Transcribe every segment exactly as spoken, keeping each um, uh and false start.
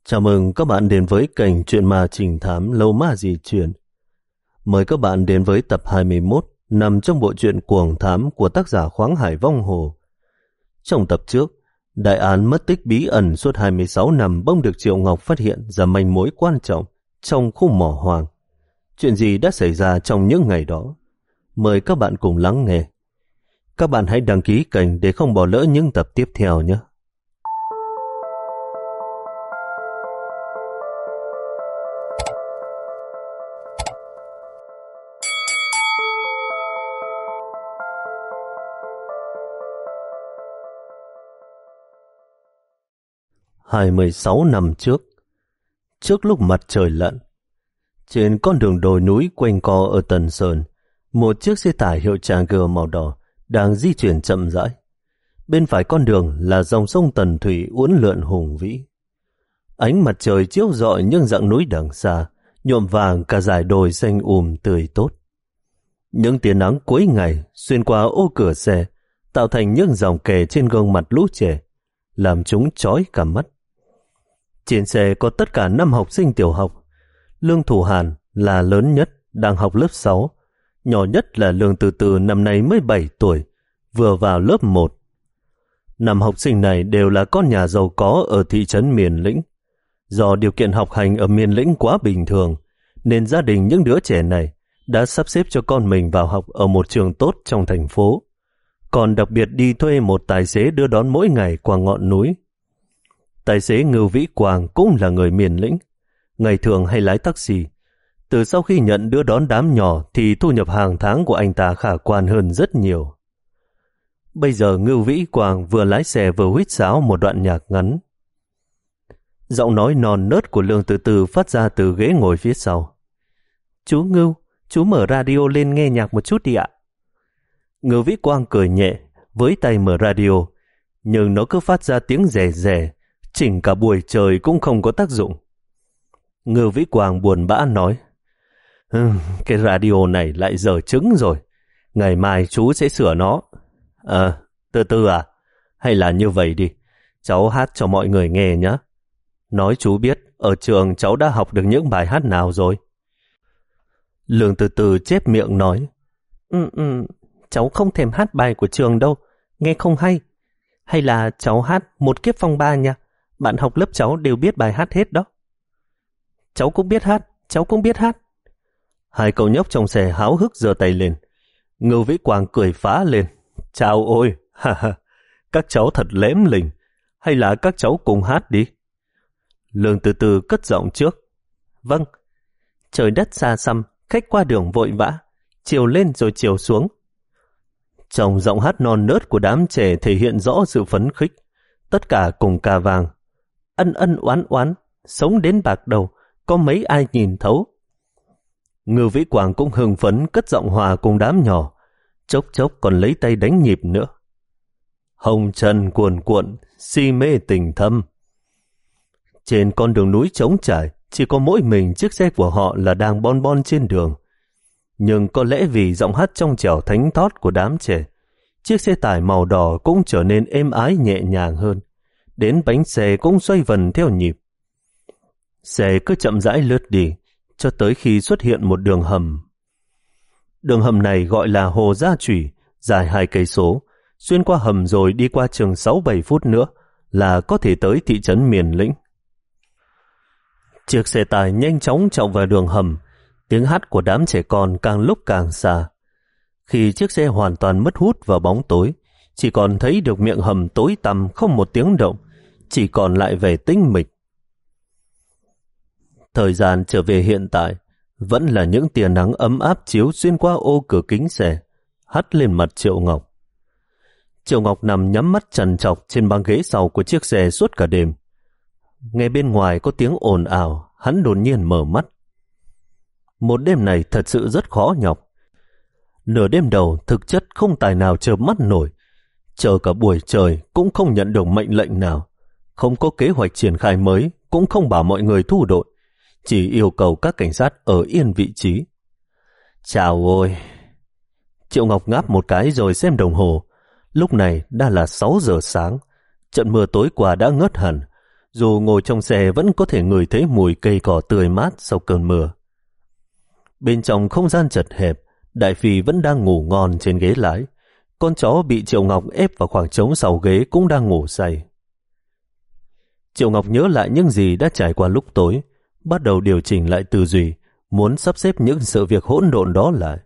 Chào mừng các bạn đến với kênh Chuyện Ma Trình Thám Lâu Ma Di Truyền. Mời các bạn đến với tập hai mươi mốt nằm trong bộ truyện Cuồng Thám của tác giả Khoáng Hải Vong Hồ. Trong tập trước, đại án mất tích bí ẩn suốt hai mươi sáu năm bỗng được Triệu Ngọc phát hiện ra manh mối quan trọng trong khu mỏ hoang. Chuyện gì đã xảy ra trong những ngày đó? Mời các bạn cùng lắng nghe. Các bạn hãy đăng ký kênh để không bỏ lỡ những tập tiếp theo nhé. hai mươi sáu năm trước, trước lúc mặt trời lặn, trên con đường đồi núi quanh co ở Tân Sơn, một chiếc xe tải hiệu Charger màu đỏ đang di chuyển chậm rãi. Bên phải con đường là dòng sông Tần Thủy uốn lượn hùng vĩ. Ánh mặt trời chiếu rọi những dãy núi đằng xa, nhuộm vàng cả dải đồi xanh um tươi tốt. Những tia nắng cuối ngày xuyên qua ô cửa xe, tạo thành những dòng kề trên gương mặt lũ trẻ, làm chúng chói cả mắt. Trên xe có tất cả năm học sinh tiểu học. Lương Thủ Hàn là lớn nhất, đang học lớp sáu. Nhỏ nhất là Lương Từ Từ, năm nay mới bảy tuổi, vừa vào lớp một. Năm học sinh này đều là con nhà giàu có ở thị trấn Miền Lĩnh. Do điều kiện học hành ở Miền Lĩnh quá bình thường, nên gia đình những đứa trẻ này đã sắp xếp cho con mình vào học ở một trường tốt trong thành phố, còn đặc biệt đi thuê một tài xế đưa đón mỗi ngày qua ngọn núi. Tài xế Ngưu Vĩ Quang cũng là người Miền Lĩnh, ngày thường hay lái taxi. Từ sau khi nhận đưa đón đám nhỏ thì thu nhập hàng tháng của anh ta khả quan hơn rất nhiều. Bây giờ Ngưu Vĩ Quang vừa lái xe vừa huýt sáo một đoạn nhạc ngắn. Giọng nói non nớt của Lương Từ Từ phát ra từ ghế ngồi phía sau. Chú Ngưu, chú mở radio lên nghe nhạc một chút đi ạ. Ngưu Vĩ Quang cười nhẹ, với tay mở radio, nhưng nó cứ phát ra tiếng rè rè, chỉnh cả buổi trời cũng không có tác dụng. Ngưu Vĩ Quang buồn bã nói, ừm, cái radio này lại dở trứng rồi, ngày mai chú sẽ sửa nó. À, Từ Từ à, hay là như vậy đi, cháu hát cho mọi người nghe nhé. Nói chú biết, ở trường cháu đã học được những bài hát nào rồi? Lương Từ Từ chép miệng nói, Ừ, ừ, cháu không thèm hát bài của trường đâu, nghe không hay. Hay là cháu hát Một Kiếp Phong Ba nha, bạn học lớp cháu đều biết bài hát hết đó. Cháu cũng biết hát, cháu cũng biết hát. Hai cậu nhóc trong xe háo hức giơ tay lên. Ngưu Vĩ Quang cười phá lên. Chào ôi, ha ha, các cháu thật lém lình, hay là các cháu cùng hát đi. Lương Từ Từ cất giọng trước. Vâng. Trời đất xa xăm, khách qua đường vội vã, chiều lên rồi chiều xuống. Trong giọng hát non nớt của đám trẻ thể hiện rõ sự phấn khích. Tất cả cùng ca vàng. Ân ân oán oán, sống đến bạc đầu, có mấy ai nhìn thấu. Ngưu Vĩ Quang cũng hưng phấn cất giọng hòa cùng đám nhỏ, chốc chốc còn lấy tay đánh nhịp nữa. Hồng trần cuồn cuộn, si mê tình thâm. Trên con đường núi trống trải, chỉ có mỗi mình chiếc xe của họ là đang bon bon trên đường. Nhưng có lẽ vì giọng hát trong trẻo thánh thót của đám trẻ, chiếc xe tải màu đỏ cũng trở nên êm ái nhẹ nhàng hơn, đến bánh xe cũng xoay vần theo nhịp. Xe cứ chậm rãi lướt đi, cho tới khi xuất hiện một đường hầm. Đường hầm này gọi là Hồ Gia Chủy, dài hai cây số, xuyên qua hầm rồi đi qua chừng sáu bảy phút nữa là có thể tới thị trấn Miền Lĩnh. Chiếc xe tải nhanh chóng chạy vào đường hầm, tiếng hát của đám trẻ con càng lúc càng xa. Khi chiếc xe hoàn toàn mất hút vào bóng tối, chỉ còn thấy được miệng hầm tối tăm không một tiếng động, chỉ còn lại vẻ tĩnh mịch. Thời gian trở về hiện tại, vẫn là những tia nắng ấm áp chiếu xuyên qua ô cửa kính xe, hắt lên mặt Triệu Ngọc. Triệu Ngọc nằm nhắm mắt trằn trọc trên băng ghế sau của chiếc xe suốt cả đêm. Nghe bên ngoài có tiếng ồn ào, hắn đột nhiên mở mắt. Một đêm này thật sự rất khó nhọc. Nửa đêm đầu thực chất không tài nào chợp mắt nổi. Chờ cả buổi trời cũng không nhận được mệnh lệnh nào. Không có kế hoạch triển khai mới, cũng không bảo mọi người thu đội. Chỉ yêu cầu các cảnh sát ở yên vị trí. Chào ôi! Triệu Ngọc ngáp một cái rồi xem đồng hồ. Lúc này đã là sáu giờ sáng. Trận mưa tối qua đã ngớt hẳn. Dù ngồi trong xe vẫn có thể ngửi thấy mùi cây cỏ tươi mát sau cơn mưa. Bên trong không gian chật hẹp, Đại Phi vẫn đang ngủ ngon trên ghế lái. Con chó bị Triệu Ngọc ép vào khoảng trống sau ghế cũng đang ngủ say. Triệu Ngọc nhớ lại những gì đã trải qua lúc tối, bắt đầu điều chỉnh lại tư duy, muốn sắp xếp những sự việc hỗn độn đó lại.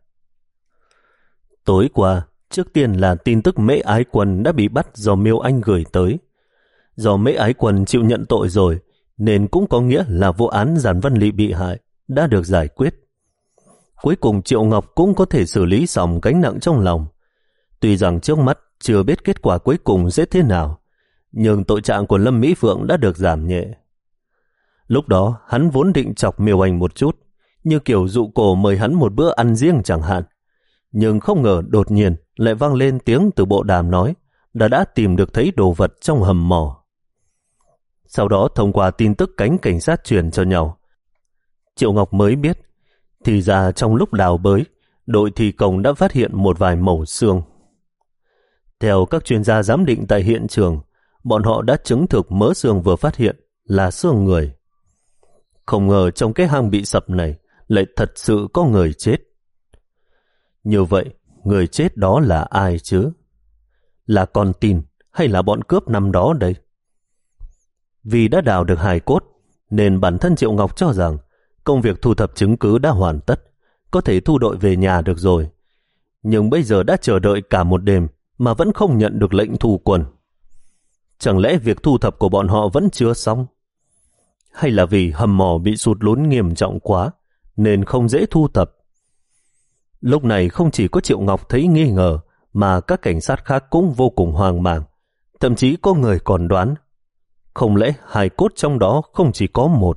Tối qua, trước tiên là tin tức Mễ Ái Quân đã bị bắt do Miêu Anh gửi tới. Do Mễ Ái Quân chịu nhận tội rồi, nên cũng có nghĩa là vụ án Giản Văn Lị bị hại đã được giải quyết. Cuối cùng Triệu Ngọc cũng có thể xử lý xong gánh nặng trong lòng. Tuy rằng trước mắt chưa biết kết quả cuối cùng sẽ thế nào, nhưng tội trạng của Lâm Mỹ Phượng đã được giảm nhẹ. Lúc đó hắn vốn định chọc Miêu Anh một chút, như kiểu dụ cổ mời hắn một bữa ăn riêng chẳng hạn. Nhưng không ngờ đột nhiên lại vang lên tiếng từ bộ đàm nói đã đã tìm được thấy đồ vật trong hầm mỏ. Sau đó thông qua tin tức cánh cảnh sát truyền cho nhau, Triệu Ngọc mới biết, thì ra trong lúc đào bới, đội thi công đã phát hiện một vài mẩu xương. Theo các chuyên gia giám định tại hiện trường, bọn họ đã chứng thực mớ xương vừa phát hiện là xương người. Không ngờ trong cái hang bị sập này lại thật sự có người chết. Như vậy, người chết đó là ai chứ? Là con tin hay là bọn cướp năm đó đây? Vì đã đào được hài cốt, nên bản thân Triệu Ngọc cho rằng công việc thu thập chứng cứ đã hoàn tất, có thể thu đội về nhà được rồi. Nhưng bây giờ đã chờ đợi cả một đêm mà vẫn không nhận được lệnh thu quần. Chẳng lẽ việc thu thập của bọn họ vẫn chưa xong? Hay là vì hầm mỏ bị sụt lún nghiêm trọng quá nên không dễ thu thập? Lúc này không chỉ có Triệu Ngọc thấy nghi ngờ, mà các cảnh sát khác cũng vô cùng hoang mang. Thậm chí có người còn đoán, không lẽ hài cốt trong đó không chỉ có một?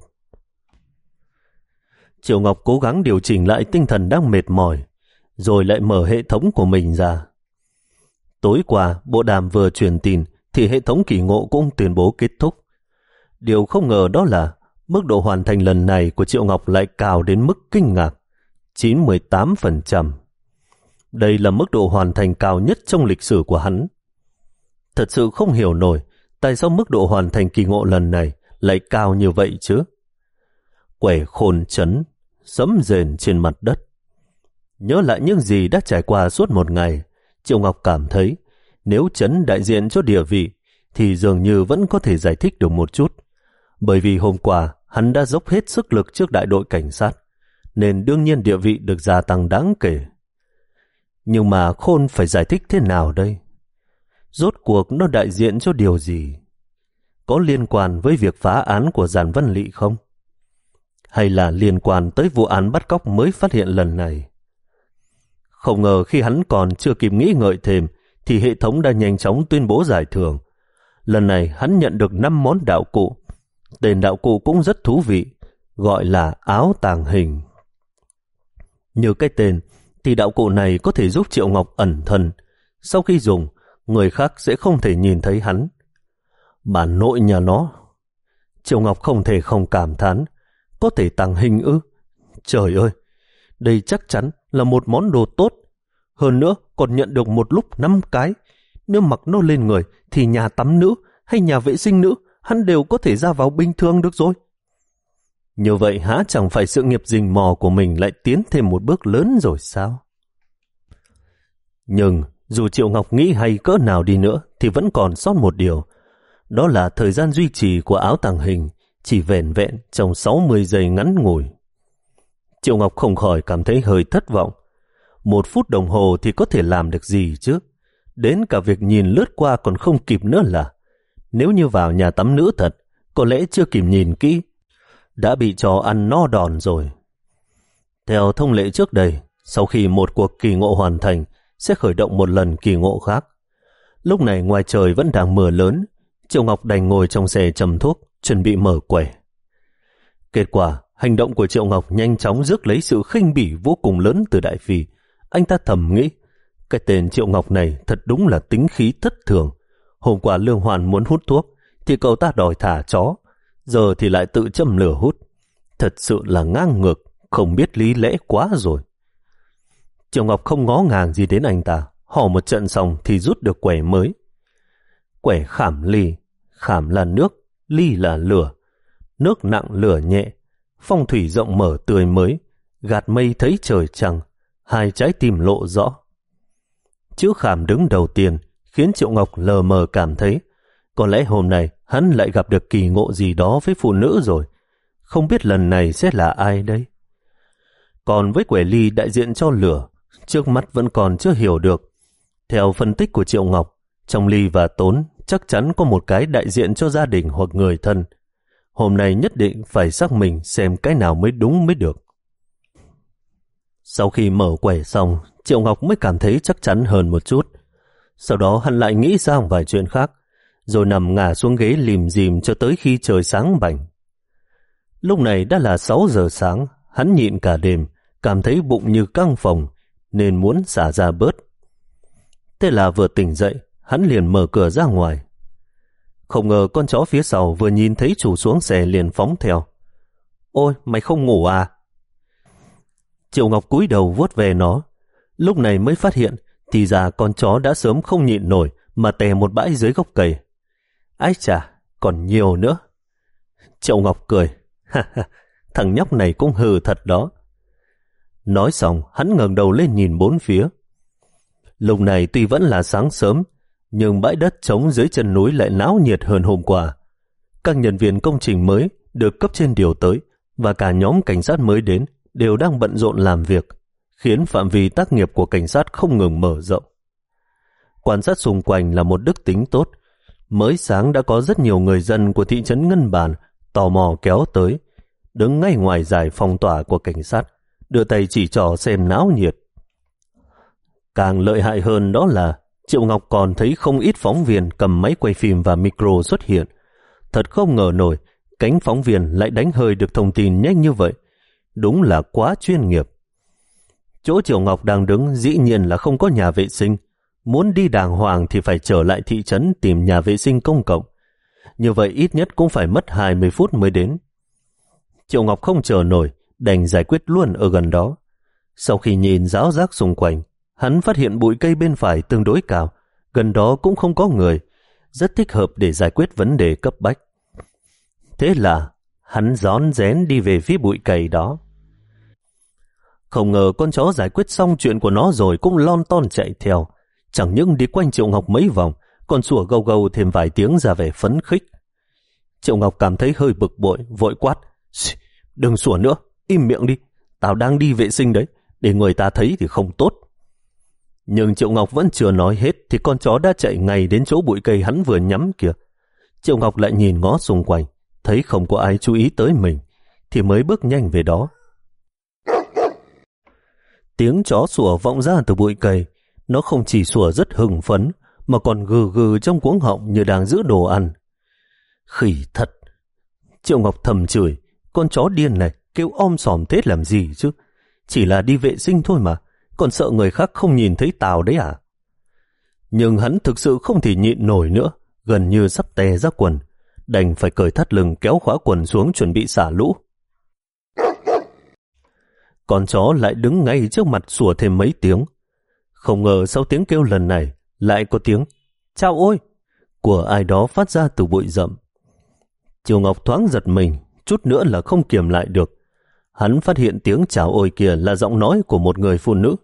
Triệu Ngọc cố gắng điều chỉnh lại tinh thần đang mệt mỏi, rồi lại mở hệ thống của mình ra. Tối qua, bộ đàm vừa truyền tin, thì hệ thống kỳ ngộ cũng tuyên bố kết thúc. Điều không ngờ đó là mức độ hoàn thành lần này của Triệu Ngọc lại cao đến mức kinh ngạc, chín mươi tám phần trăm. Đây là mức độ hoàn thành cao nhất trong lịch sử của hắn. Thật sự không hiểu nổi tại sao mức độ hoàn thành kỳ ngộ lần này lại cao như vậy chứ. Quẻ khôn chấn, sấm rền trên mặt đất. Nhớ lại những gì đã trải qua suốt một ngày, Triệu Ngọc cảm thấy nếu chấn đại diện cho địa vị thì dường như vẫn có thể giải thích được một chút. Bởi vì hôm qua hắn đã dốc hết sức lực trước đại đội cảnh sát, nên đương nhiên địa vị được gia tăng đáng kể. Nhưng mà khôn phải giải thích thế nào đây? Rốt cuộc nó đại diện cho điều gì? Có liên quan với việc phá án của Giản Văn Lị không? Hay là liên quan tới vụ án bắt cóc mới phát hiện lần này? Không ngờ khi hắn còn chưa kịp nghĩ ngợi thêm thì hệ thống đã nhanh chóng tuyên bố giải thưởng. Lần này hắn nhận được năm món đạo cụ. Tên đạo cụ cũng rất thú vị, gọi là áo tàng hình. Như cái tên thì đạo cụ này có thể giúp Triệu Ngọc ẩn thân. Sau khi dùng, người khác sẽ không thể nhìn thấy hắn. Bà nội nhà nó! Triệu Ngọc không thể không cảm thán. Có thể tàng hình ư? Trời ơi! Đây chắc chắn là một món đồ tốt. Hơn nữa còn nhận được một lúc năm cái. Nếu mặc nó lên người thì nhà tắm nữ hay nhà vệ sinh nữ hắn đều có thể ra vào bình thường được rồi. Như vậy há chẳng phải sự nghiệp rình mò của mình lại tiến thêm một bước lớn rồi sao? Nhưng dù Triệu Ngọc nghĩ hay cỡ nào đi nữa thì vẫn còn sót một điều. Đó là thời gian duy trì của áo tàng hình chỉ vẻn vẹn trong sáu mươi giây ngắn ngủi. Triệu Ngọc không khỏi cảm thấy hơi thất vọng. Một phút đồng hồ thì có thể làm được gì chứ? Đến cả việc nhìn lướt qua còn không kịp nữa là. Nếu như vào nhà tắm nữ thật, có lẽ chưa kịp nhìn kỹ, đã bị chó ăn no đòn rồi. Theo thông lệ trước đây, sau khi một cuộc kỳ ngộ hoàn thành, sẽ khởi động một lần kỳ ngộ khác. Lúc này ngoài trời vẫn đang mưa lớn, Triệu Ngọc đành ngồi trong xe châm thuốc, chuẩn bị mở quầy. Kết quả, hành động của Triệu Ngọc nhanh chóng rước lấy sự khinh bỉ vô cùng lớn từ Đại Phi. Anh ta thầm nghĩ, cái tên Triệu Ngọc này thật đúng là tính khí thất thường. Hôm qua Lương Hoàn muốn hút thuốc, thì cậu ta đòi thả chó, giờ thì lại tự châm lửa hút. Thật sự là ngang ngược, không biết lý lẽ quá rồi. Triệu Ngọc không ngó ngàng gì đến anh ta, hò một trận xong thì rút được quẻ mới. Quẻ khảm ly, khảm là nước, ly là lửa, nước nặng lửa nhẹ, phong thủy rộng mở tươi mới, gạt mây thấy trời trăng, hai trái tim lộ rõ. Chữ khảm đứng đầu tiên khiến Triệu Ngọc lờ mờ cảm thấy có lẽ hôm nay hắn lại gặp được kỳ ngộ gì đó với phụ nữ rồi. Không biết lần này sẽ là ai đây? Còn với quẻ ly đại diện cho lửa, trước mắt vẫn còn chưa hiểu được. Theo phân tích của Triệu Ngọc, trong ly và tốn chắc chắn có một cái đại diện cho gia đình hoặc người thân. Hôm nay nhất định phải xác mình xem cái nào mới đúng mới được. Sau khi mở quẻ xong, Triệu Ngọc mới cảm thấy chắc chắn hơn một chút. Sau đó hắn lại nghĩ sang vài chuyện khác, rồi nằm ngả xuống ghế lìm dìm cho tới khi trời sáng bảnh. Lúc này đã là sáu giờ sáng, hắn nhịn cả đêm, cảm thấy bụng như căng phồng, nên muốn xả ra bớt. Thế là vừa tỉnh dậy, hắn liền mở cửa ra ngoài. Không ngờ con chó phía sau vừa nhìn thấy chủ xuống xe liền phóng theo. Ôi, mày không ngủ à? Triệu Ngọc cúi đầu vuốt về nó. Lúc này mới phát hiện, thì ra con chó đã sớm không nhịn nổi mà tè một bãi dưới gốc cây. Ái chà, còn nhiều nữa. Triệu Ngọc cười. Ha ha, thằng nhóc này cũng hừ thật đó. Nói xong, hắn ngẩng đầu lên nhìn bốn phía. Lúc này tuy vẫn là sáng sớm, nhưng bãi đất trống dưới chân núi lại náo nhiệt hơn hôm qua. Các nhân viên công trình mới được cấp trên điều tới và cả nhóm cảnh sát mới đến đều đang bận rộn làm việc, khiến phạm vi tác nghiệp của cảnh sát không ngừng mở rộng. Quan sát xung quanh là một đức tính tốt. Mới sáng đã có rất nhiều người dân của thị trấn Ngân Bàn tò mò kéo tới, đứng ngay ngoài dải phong tỏa của cảnh sát, đưa tay chỉ trỏ xem náo nhiệt. Càng lợi hại hơn đó là Triệu Ngọc còn thấy không ít phóng viên cầm máy quay phim và micro xuất hiện. Thật không ngờ nổi, cánh phóng viên lại đánh hơi được thông tin nhanh như vậy. Đúng là quá chuyên nghiệp. Chỗ Triệu Ngọc đang đứng dĩ nhiên là không có nhà vệ sinh. Muốn đi đàng hoàng thì phải trở lại thị trấn tìm nhà vệ sinh công cộng. Như vậy ít nhất cũng phải mất hai mươi phút mới đến. Triệu Ngọc không chờ nổi, đành giải quyết luôn ở gần đó. Sau khi nhìn ráo rác xung quanh, hắn phát hiện bụi cây bên phải tương đối cao, gần đó cũng không có người, rất thích hợp để giải quyết vấn đề cấp bách. Thế là hắn rón rén đi về phía bụi cây đó. Không ngờ con chó giải quyết xong chuyện của nó rồi cũng lon ton chạy theo, chẳng những đi quanh Triệu Ngọc mấy vòng, còn sủa gâu gâu thêm vài tiếng ra vẻ phấn khích. Triệu Ngọc cảm thấy hơi bực bội, vội quát: đừng sủa nữa, im miệng đi, tao đang đi vệ sinh đấy, để người ta thấy thì không tốt. Nhưng Triệu Ngọc vẫn chưa nói hết thì con chó đã chạy ngay đến chỗ bụi cây hắn vừa nhắm kìa. Triệu Ngọc lại nhìn ngó xung quanh, thấy không có ai chú ý tới mình, thì mới bước nhanh về đó. Tiếng chó sủa vọng ra từ bụi cây. Nó không chỉ sủa rất hưng phấn, mà còn gừ gừ trong cuống họng như đang giữ đồ ăn. Khỉ thật! Triệu Ngọc thầm chửi, con chó điên này kêu om sòm thế làm gì chứ? Chỉ là đi vệ sinh thôi mà, còn sợ người khác không nhìn thấy tao đấy à? Nhưng hắn thực sự không thể nhịn nổi nữa, gần như sắp tè ra quần, đành phải cởi thắt lưng kéo khóa quần xuống chuẩn bị xả lũ. Con chó lại đứng ngay trước mặt sủa thêm mấy tiếng. Không ngờ sau tiếng kêu lần này lại có tiếng "chao ôi" của ai đó phát ra từ bụi rậm. Triệu Ngọc thoáng giật mình, chút nữa là không kiềm lại được. Hắn phát hiện tiếng chào ôi kia là giọng nói của một người phụ nữ.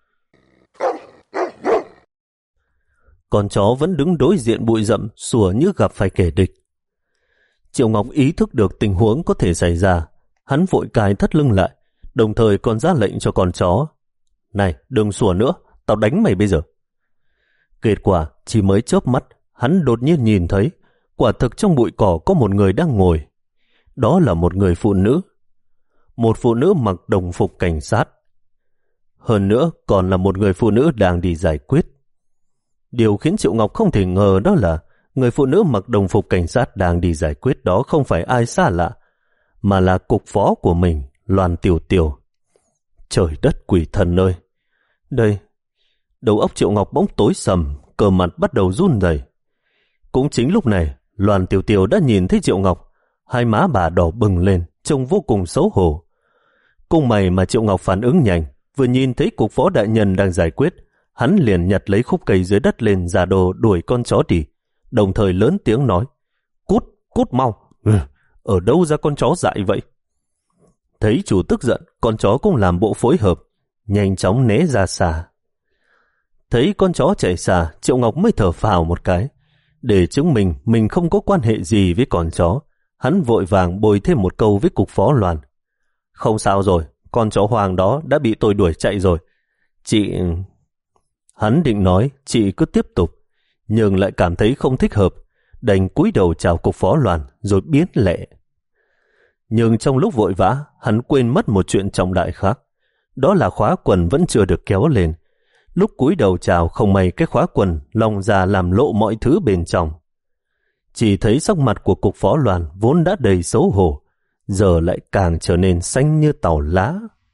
Con chó vẫn đứng đối diện bụi rậm, sủa như gặp phải kẻ địch. Triệu Ngọc ý thức được tình huống có thể xảy ra, hắn vội cài thắt lưng lại, đồng thời còn ra lệnh cho con chó: "Này, đừng sủa nữa, tao đánh mày bây giờ." Kết quả chỉ mới chớp mắt, hắn đột nhiên nhìn thấy quả thực trong bụi cỏ có một người đang ngồi. Đó là một người phụ nữ. Một phụ nữ mặc đồng phục cảnh sát. Hơn nữa còn là một người phụ nữ đang đi giải quyết. Điều khiến Triệu Ngọc không thể ngờ đó là người phụ nữ mặc đồng phục cảnh sát đang đi giải quyết đó không phải ai xa lạ, mà là cục phó của mình, Loan Tiểu Tiểu. Trời đất quỷ thần ơi! Đây... Đầu óc Triệu Ngọc bỗng tối sầm, cờ mặt bắt đầu run rẩy. Cũng chính lúc này, Loan Tiểu Tiểu đã nhìn thấy Triệu Ngọc, hai má bà đỏ bừng lên, trông vô cùng xấu hổ. Cùng mày mà Triệu Ngọc phản ứng nhanh, vừa nhìn thấy cục phó đại nhân đang giải quyết, hắn liền nhặt lấy khúc cây dưới đất lên giả đồ đuổi con chó đi, đồng thời lớn tiếng nói: "Cút, cút mau, Ừ, ở đâu ra con chó dại vậy? Thấy chủ tức giận, con chó cũng làm bộ phối hợp, nhanh chóng né ra xa. Thấy con chó chạy xa, Triệu Ngọc mới thở phào một cái. Để chứng minh mình không có quan hệ gì với con chó, hắn vội vàng bồi thêm một câu với cục phó Loan. Không sao rồi, con chó hoang đó đã bị tôi đuổi chạy rồi. Chị... Hắn định nói, chị cứ tiếp tục, nhưng lại cảm thấy không thích hợp, đành cúi đầu chào cục phó Loan rồi biến lệ. Nhưng trong lúc vội vã, hắn quên mất một chuyện trọng đại khác. Đó là khóa quần vẫn chưa được kéo lên. Lúc cúi đầu chào, không may cái khóa quần lồng ra làm lộ mọi thứ bên trong. Chỉ thấy sắc mặt của cục phó Loan vốn đã đầy xấu hổ, giờ lại càng trở nên xanh như tàu lá.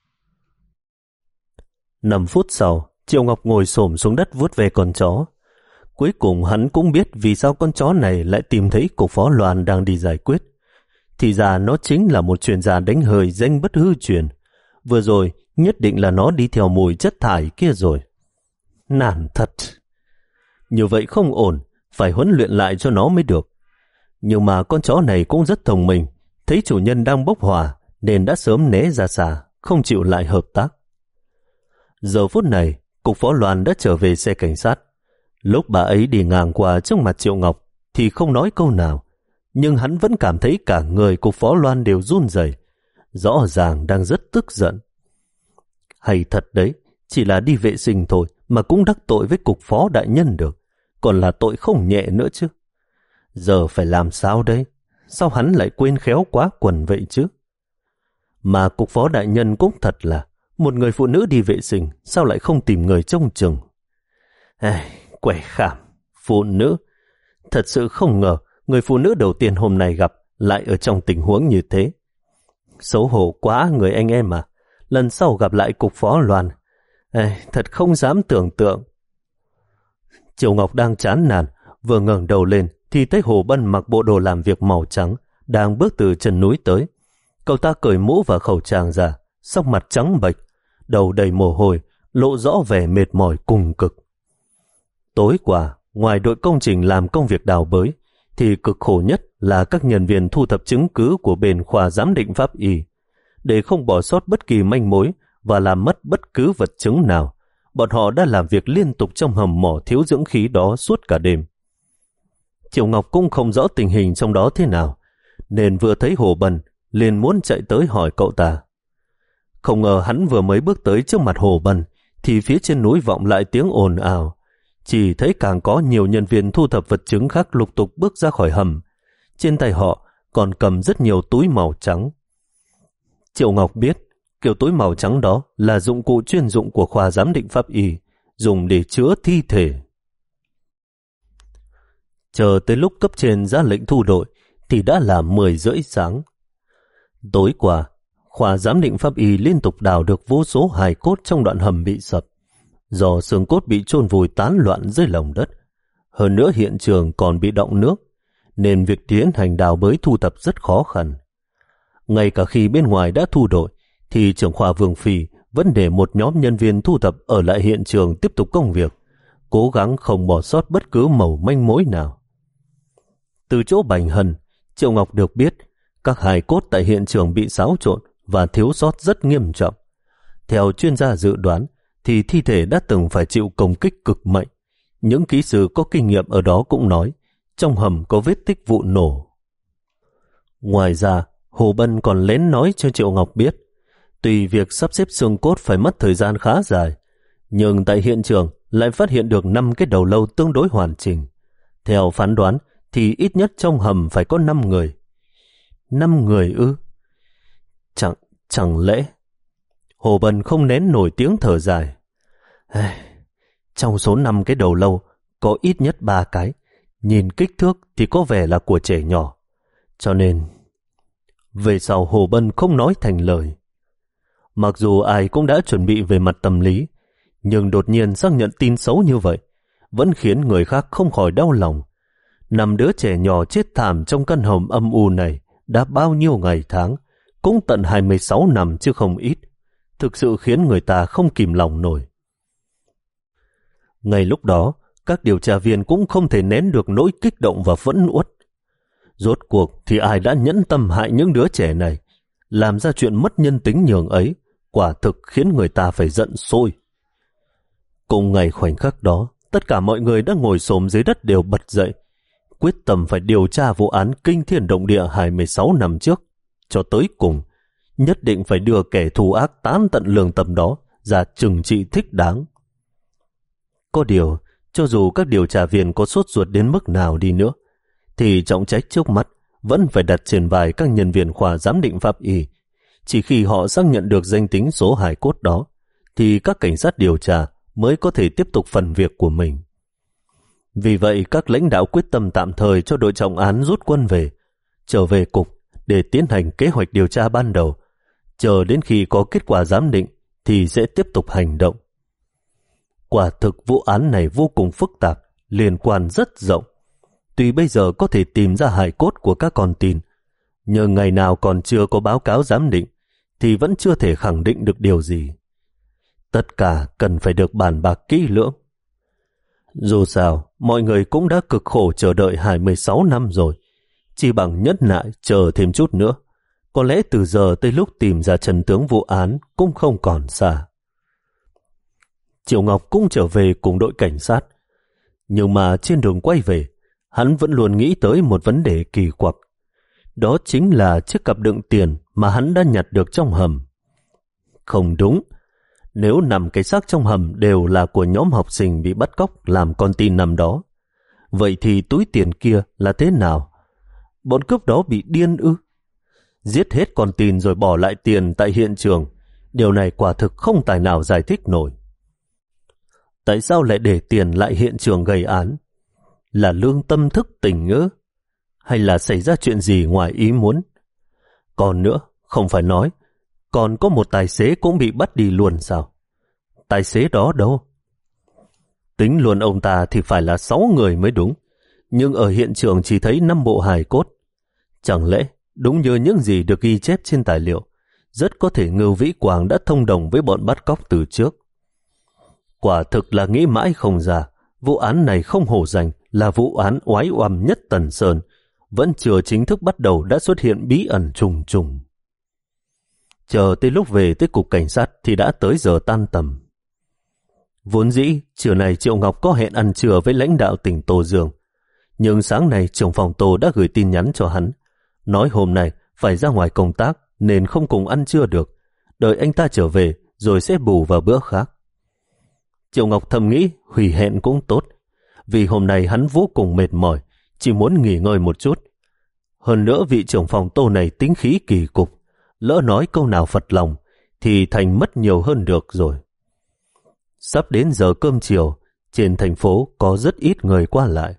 Năm phút sau, Triệu Ngọc ngồi xổm xuống đất vuốt về con chó. Cuối cùng hắn cũng biết vì sao con chó này lại tìm thấy cục phó Loan đang đi giải quyết. Thì ra nó chính là một chuyên gia đánh hơi danh bất hư truyền. Vừa rồi nhất định là nó đi theo mùi chất thải kia rồi. Nản thật. Như vậy không ổn, phải huấn luyện lại cho nó mới được. Nhưng mà con chó này cũng rất thông minh, thấy chủ nhân đang bốc hỏa nên đã sớm né ra xa, không chịu lại hợp tác. Giờ phút này, cục phó Loan đã trở về xe cảnh sát. Lúc bà ấy đi ngang qua trước mặt Triệu Ngọc thì không nói câu nào, nhưng hắn vẫn cảm thấy cả người cục phó Loan đều run rẩy, rõ ràng đang rất tức giận. Hay thật đấy, chỉ là đi vệ sinh thôi mà cũng đắc tội với cục phó đại nhân được, còn là tội không nhẹ nữa chứ. Giờ phải làm sao đây? Sao hắn lại quên khéo quá quần vậy chứ? Mà cục phó đại nhân cũng thật là, một người phụ nữ đi vệ sinh sao lại không tìm người trông chừng? Ai, quẻ khảm, phụ nữ. Thật sự không ngờ người phụ nữ đầu tiên hôm nay gặp lại ở trong tình huống như thế. Xấu hổ quá người anh em à. Lần sau gặp lại cục phó Loan, Ai, thật không dám tưởng tượng. Triệu Ngọc đang chán nản, vừa ngẩng đầu lên thì thấy Hồ Bân mặc bộ đồ làm việc màu trắng đang bước từ chân núi tới. Cậu ta cởi mũ và khẩu trang ra, sắc mặt trắng bệch, đầu đầy mồ hôi, lộ rõ vẻ mệt mỏi cùng cực. Tối qua, ngoài đội công trình làm công việc đào bới, thì cực khổ nhất là các nhân viên thu thập chứng cứ của bên khoa giám định pháp y. Để không bỏ sót bất kỳ manh mối và làm mất bất cứ vật chứng nào, bọn họ đã làm việc liên tục trong hầm mỏ thiếu dưỡng khí đó suốt cả đêm. Triệu Ngọc cũng không rõ tình hình trong đó thế nào, nên vừa thấy Hồ Bân liền muốn chạy tới hỏi cậu ta. Không ngờ hắn vừa mới bước tới trước mặt Hồ Bân thì phía trên núi vọng lại tiếng ồn ào. Chỉ thấy càng có nhiều nhân viên thu thập vật chứng khác lục tục bước ra khỏi hầm. Trên tay họ còn cầm rất nhiều túi màu trắng. Triệu Ngọc biết kiểu túi màu trắng đó là dụng cụ chuyên dụng của khoa giám định pháp y, dùng để chứa thi thể. Chờ tới lúc cấp trên ra lệnh thu đội thì đã là mười rưỡi sáng. Tối qua, khoa giám định pháp y liên tục đào được vô số hài cốt trong đoạn hầm bị sập. Do xương cốt bị chôn vùi tán loạn dưới lòng đất, hơn nữa hiện trường còn bị đọng nước, nên việc tiến hành đào bới thu thập rất khó khăn. Ngay cả khi bên ngoài đã thu đội, thì trưởng khoa Vương Phi vẫn để một nhóm nhân viên thu thập ở lại hiện trường tiếp tục công việc, cố gắng không bỏ sót bất cứ mẩu manh mối nào. Từ chỗ Bành Hân, Triệu Ngọc được biết các hài cốt tại hiện trường bị xáo trộn và thiếu sót rất nghiêm trọng. Theo chuyên gia dự đoán, thì thi thể đã từng phải chịu công kích cực mạnh. Những kỹ sư có kinh nghiệm ở đó cũng nói, trong hầm có vết tích vụ nổ. Ngoài ra, Hồ Bân còn lén nói cho Triệu Ngọc biết, tuy việc sắp xếp xương cốt phải mất thời gian khá dài, nhưng tại hiện trường lại phát hiện được năm cái đầu lâu tương đối hoàn chỉnh. Theo phán đoán, thì ít nhất trong hầm phải có năm người. Năm người ư? Chẳng, chẳng lẽ... Hồ Bân không nén nổi tiếng thở dài. Trong số năm cái đầu lâu có ít nhất ba cái, nhìn kích thước thì có vẻ là của trẻ nhỏ. Cho nên, về sau Hồ Bân không nói thành lời. Mặc dù ai cũng đã chuẩn bị về mặt tâm lý, nhưng đột nhiên xác nhận tin xấu như vậy vẫn khiến người khác không khỏi đau lòng. Năm đứa trẻ nhỏ chết thảm trong căn hầm âm u này đã bao nhiêu ngày tháng, cũng tận hai mươi sáu năm chứ không ít, thực sự khiến người ta không kìm lòng nổi. Ngay lúc đó, các điều tra viên cũng không thể nén được nỗi kích động và phẫn uất. Rốt cuộc thì ai đã nhẫn tâm hại những đứa trẻ này, làm ra chuyện mất nhân tính nhường ấy, quả thực khiến người ta phải giận sôi. Cùng ngày khoảnh khắc đó, tất cả mọi người đã ngồi xổm dưới đất đều bật dậy, quyết tâm phải điều tra vụ án kinh thiên động địa hai mươi sáu năm trước, cho tới cùng, nhất định phải đưa kẻ thù ác tán tận lương tâm đó ra trừng trị thích đáng. Có điều, cho dù các điều tra viên có sốt ruột đến mức nào đi nữa, thì trọng trách trước mắt vẫn phải đặt trên vai các nhân viên khoa giám định pháp y. Chỉ khi họ xác nhận được danh tính số hài cốt đó, thì các cảnh sát điều tra mới có thể tiếp tục phần việc của mình. Vì vậy, các lãnh đạo quyết tâm tạm thời cho đội trọng án rút quân về, trở về cục để tiến hành kế hoạch điều tra ban đầu. Chờ đến khi có kết quả giám định thì sẽ tiếp tục hành động. Quả thực vụ án này vô cùng phức tạp, liên quan rất rộng. Tuy bây giờ có thể tìm ra hài cốt của các con tin, nhưng ngày nào còn chưa có báo cáo giám định thì vẫn chưa thể khẳng định được điều gì. Tất cả cần phải được bàn bạc kỹ lưỡng. Dù sao, mọi người cũng đã cực khổ chờ đợi hai mươi sáu năm rồi. Chỉ bằng nhẫn nại chờ thêm chút nữa, có lẽ từ giờ tới lúc tìm ra chân tướng vụ án cũng không còn xa. Triệu Ngọc cũng trở về cùng đội cảnh sát. Nhưng mà trên đường quay về, hắn vẫn luôn nghĩ tới một vấn đề kỳ quặc. Đó chính là chiếc cặp đựng tiền mà hắn đã nhặt được trong hầm. Không đúng, nếu nằm cái xác trong hầm đều là của nhóm học sinh bị bắt cóc làm con tin năm đó, vậy thì túi tiền kia là thế nào? Bọn cướp đó bị điên ư? Giết hết con tin rồi bỏ lại tiền tại hiện trường, điều này quả thực không tài nào giải thích nổi. Tại sao lại để tiền lại hiện trường gây án? Là lương tâm thức tỉnh ư? Hay là xảy ra chuyện gì ngoài ý muốn? Còn nữa, không phải nói, còn có một tài xế cũng bị bắt đi luôn sao? Tài xế đó đâu? Tính luôn ông ta thì phải là sáu người mới đúng, nhưng ở hiện trường chỉ thấy năm bộ hài cốt. Chẳng lẽ đúng như những gì được ghi chép trên tài liệu, rất có thể Ngưu Vĩ Quang đã thông đồng với bọn bắt cóc từ trước. Quả thực là nghĩ mãi không ra, vụ án này không hổ danh là vụ án oái oăm nhất Tần Sơn, vẫn chưa chính thức bắt đầu đã xuất hiện bí ẩn trùng trùng. Chờ tới lúc về tới cục cảnh sát thì đã tới giờ tan tầm. Vốn dĩ, chiều này Triệu Ngọc có hẹn ăn trưa với lãnh đạo tỉnh Tô Dương. Nhưng sáng nay trưởng phòng Tô đã gửi tin nhắn cho hắn, nói hôm nay phải ra ngoài công tác nên không cùng ăn trưa được, đợi anh ta trở về rồi sẽ bù vào bữa khác. Triệu Ngọc thầm nghĩ hủy hẹn cũng tốt, vì hôm nay hắn vô cùng mệt mỏi, chỉ muốn nghỉ ngơi một chút. Hơn nữa vị trưởng phòng Tô này tính khí kỳ cục, lỡ nói câu nào phật lòng thì thành mất nhiều hơn được rồi. Sắp đến giờ cơm chiều, trên thành phố có rất ít người qua lại.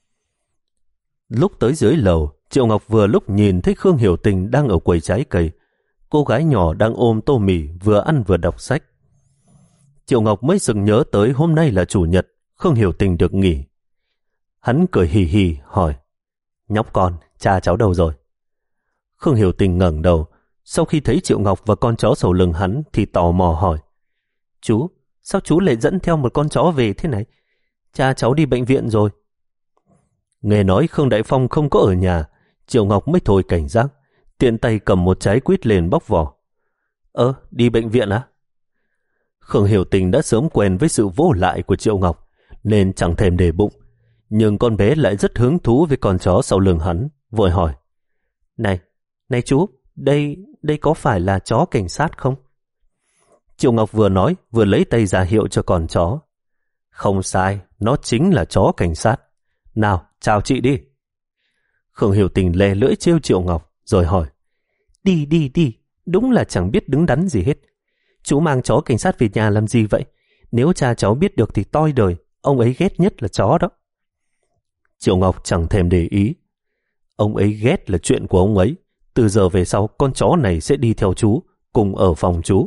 Lúc tới dưới lầu, Triệu Ngọc vừa lúc nhìn thấy Khương Hiểu Tình đang ở quầy trái cây. Cô gái nhỏ đang ôm tô mì vừa ăn vừa đọc sách. Triệu Ngọc mới sực nhớ tới hôm nay là chủ nhật, Khương Hiểu Tình được nghỉ. Hắn cười hì hì hỏi, nhóc con, cha cháu đâu rồi? Khương Hiểu Tình ngẩng đầu, sau khi thấy Triệu Ngọc và con chó sau lưng hắn thì tò mò hỏi, chú, sao chú lại dẫn theo một con chó về thế này? Cha cháu đi bệnh viện rồi. Nghe nói Khương Đại Phong không có ở nhà, Triệu Ngọc mới thôi cảnh giác, tiện tay cầm một trái quýt lên bóc vỏ. Ơ, đi bệnh viện á? Khương Hiểu Tình đã sớm quen với sự vô lại của Triệu Ngọc, nên chẳng thèm để bụng. Nhưng con bé lại rất hứng thú với con chó sau lưng hắn, vội hỏi. Này, này chú, đây, đây có phải là chó cảnh sát không? Triệu Ngọc vừa nói, vừa lấy tay ra hiệu cho con chó. Không sai, nó chính là chó cảnh sát. Nào, chào chị đi. Khương Hiểu Tình lè lưỡi trêu Triệu Ngọc, rồi hỏi. Đi, đi, đi, đúng là chẳng biết đứng đắn gì hết. Chú mang chó cảnh sát về nhà làm gì vậy? Nếu cha cháu biết được thì toi đời, ông ấy ghét nhất là chó đó. Triệu Ngọc chẳng thèm để ý. Ông ấy ghét là chuyện của ông ấy. Từ giờ về sau, con chó này sẽ đi theo chú, cùng ở phòng chú.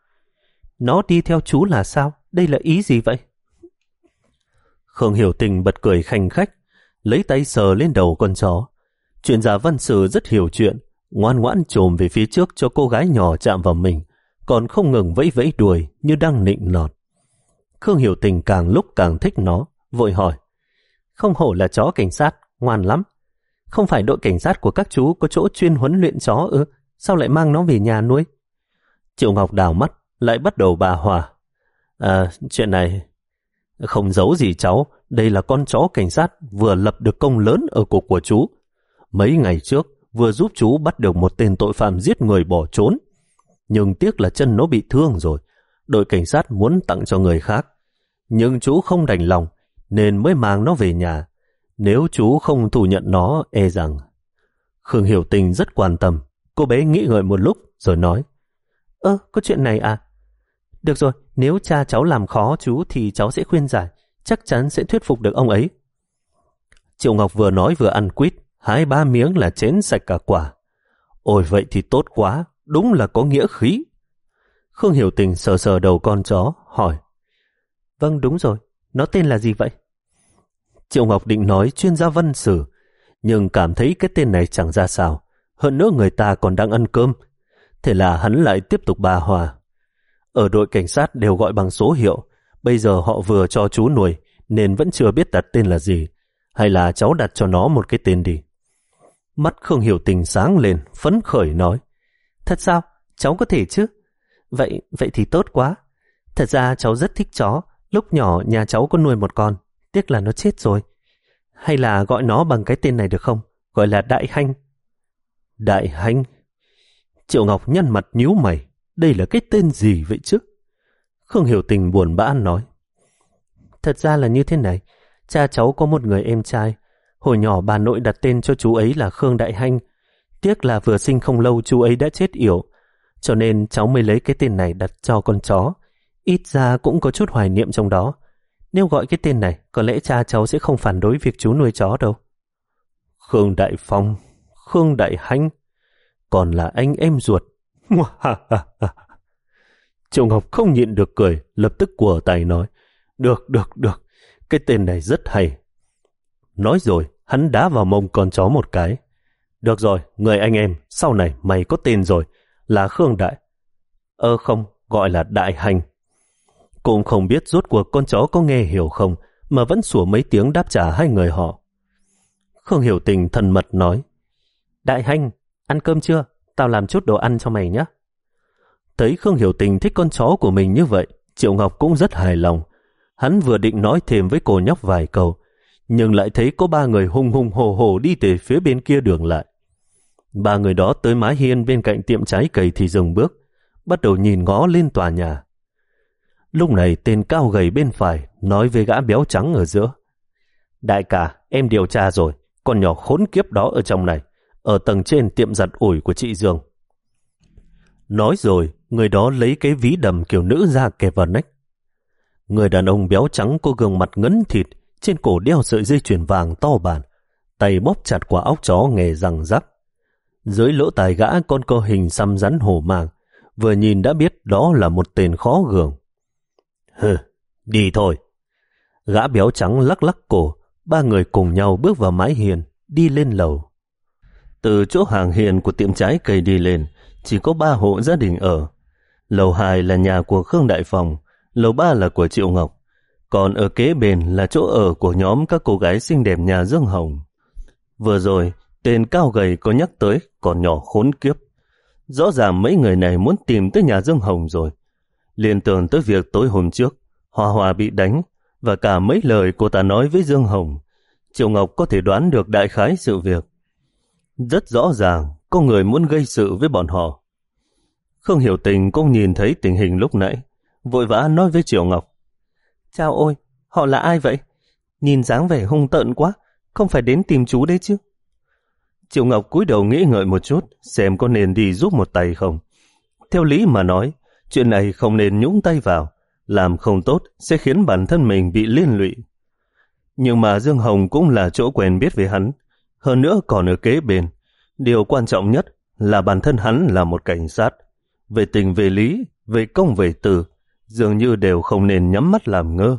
Nó đi theo chú là sao? Đây là ý gì vậy? Khương Hiểu Tình bật cười khanh khách, lấy tay sờ lên đầu con chó. Chuyên gia văn sử rất hiểu chuyện, ngoan ngoãn chồm về phía trước cho cô gái nhỏ chạm vào mình, còn không ngừng vẫy vẫy đuôi như đang nịnh nọt. Khương Hiểu Tình càng lúc càng thích nó, vội hỏi. Không hổ là chó cảnh sát, ngoan lắm. Không phải đội cảnh sát của các chú có chỗ chuyên huấn luyện chó ư? Sao lại mang nó về nhà nuôi? Triệu Ngọc đảo mắt, lại bắt đầu bà hòa. À, chuyện này không giấu gì cháu, đây là con chó cảnh sát vừa lập được công lớn ở cục của chú. Mấy ngày trước, vừa giúp chú bắt được một tên tội phạm giết người bỏ trốn. Nhưng tiếc là chân nó bị thương rồi. Đội cảnh sát muốn tặng cho người khác. Nhưng chú không đành lòng, nên mới mang nó về nhà. Nếu chú không thu nhận nó, e rằng... Khương Hiểu Tình rất quan tâm. Cô bé nghĩ ngợi một lúc rồi nói. Ơ, có chuyện này à? Được rồi, nếu cha cháu làm khó chú thì cháu sẽ khuyên giải. Chắc chắn sẽ thuyết phục được ông ấy. Triệu Ngọc vừa nói vừa ăn quýt, hai ba miếng là chén sạch cả quả. Ôi vậy thì tốt quá, đúng là có nghĩa khí. Khương Hiểu Tình sờ sờ đầu con chó, hỏi. Vâng đúng rồi, nó tên là gì vậy? Triệu Ngọc định nói chuyên gia văn sử, nhưng cảm thấy cái tên này chẳng ra sao. Hơn nữa người ta còn đang ăn cơm. Thế là hắn lại tiếp tục bà hòa. Ở đội cảnh sát đều gọi bằng số hiệu. Bây giờ họ vừa cho chú nuôi, nên vẫn chưa biết đặt tên là gì. Hay là cháu đặt cho nó một cái tên đi. Mắt Khương Hiểu Tình sáng lên, phấn khởi nói. Thật sao? Cháu có thể chứ? Vậy, vậy thì tốt quá. Thật ra cháu rất thích chó. Lúc nhỏ nhà cháu có nuôi một con. Tiếc là nó chết rồi. Hay là gọi nó bằng cái tên này được không? Gọi là Đại Hanh. Đại Hanh? Triệu Ngọc nhăn mặt nhíu mày. Đây là cái tên gì vậy chứ? Khương Hiểu Tình buồn bã nói. Thật ra là như thế này. Cha cháu có một người em trai. Hồi nhỏ bà nội đặt tên cho chú ấy là Khương Đại Hanh. Tiếc là vừa sinh không lâu chú ấy đã chết yểu. Cho nên cháu mới lấy cái tên này đặt cho con chó. Ít ra cũng có chút hoài niệm trong đó. Nếu gọi cái tên này, có lẽ cha cháu sẽ không phản đối việc chú nuôi chó đâu. Khương Đại Phong, Khương Đại Hanh, còn là anh em ruột. Triệu Ngọc không nhịn được cười, lập tức của tay nói. Được, được, được, cái tên này rất hay. Nói rồi, hắn đá vào mông con chó một cái. Được rồi, người anh em, sau này mày có tên rồi, là Khương Đại. Ơ không, gọi là Đại Hành. Cũng không biết rốt cuộc con chó có nghe hiểu không, mà vẫn sủa mấy tiếng đáp trả hai người họ. Khương Hiểu Tình thân mật nói. Đại Hành, ăn cơm chưa? Tao làm chút đồ ăn cho mày nhé. Thấy Khương Hiểu Tình thích con chó của mình như vậy, Triệu Ngọc cũng rất hài lòng. Hắn vừa định nói thêm với cô nhóc vài câu, nhưng lại thấy có ba người hùng hùng hổ hổ đi từ phía bên kia đường lại. Ba người đó tới mái hiên bên cạnh tiệm trái cây thì dừng bước, bắt đầu nhìn ngó lên tòa nhà. Lúc này tên cao gầy bên phải nói với gã béo trắng ở giữa. Đại ca, em điều tra rồi, con nhỏ khốn kiếp đó ở trong này, ở tầng trên tiệm giặt ủi của chị Dương. Nói rồi, người đó lấy cái ví đầm kiểu nữ ra kẹp vào nách. Người đàn ông béo trắng có gương mặt ngấn thịt, trên cổ đeo sợi dây chuyền vàng to bản, tay bóp chặt quả óc chó nghe răng rắc. Dưới lỗ tai gã con có hình xăm rắn hổ mang, vừa nhìn đã biết đó là một tên khó gường. Hừ, đi thôi. Gã béo trắng lắc lắc cổ, ba người cùng nhau bước vào mái hiên, đi lên lầu. Từ chỗ hàng hiên của tiệm trái cây đi lên, chỉ có ba hộ gia đình ở. Lầu hai là nhà của Khương Đại Phong, lầu ba là của Triệu Ngọc, còn ở kế bên là chỗ ở của nhóm các cô gái xinh đẹp nhà Dương Hồng. Vừa rồi, tên cao gầy có nhắc tới còn nhỏ khốn kiếp. Rõ ràng mấy người này muốn tìm tới nhà Dương Hồng rồi. Liên tưởng tới việc tối hôm trước, Hòa Hòa bị đánh và cả mấy lời cô ta nói với Dương Hồng, Triệu Ngọc có thể đoán được đại khái sự việc. Rất rõ ràng, có người muốn gây sự với bọn họ. Khương Hiểu Tình cũng nhìn thấy tình hình lúc nãy, vội vã nói với Triệu Ngọc. Chao ôi, họ là ai vậy? Nhìn dáng vẻ hung tợn quá, không phải đến tìm chú đấy chứ? Triệu Ngọc cúi đầu nghĩ ngợi một chút, xem có nên đi giúp một tay không. Theo lý mà nói, chuyện này không nên nhúng tay vào, làm không tốt sẽ khiến bản thân mình bị liên lụy. Nhưng mà Dương Hồng cũng là chỗ quen biết với hắn, hơn nữa còn ở kế bên. Điều quan trọng nhất là bản thân hắn là một cảnh sát. Về tình về lý, về công về tư, dường như đều không nên nhắm mắt làm ngơ.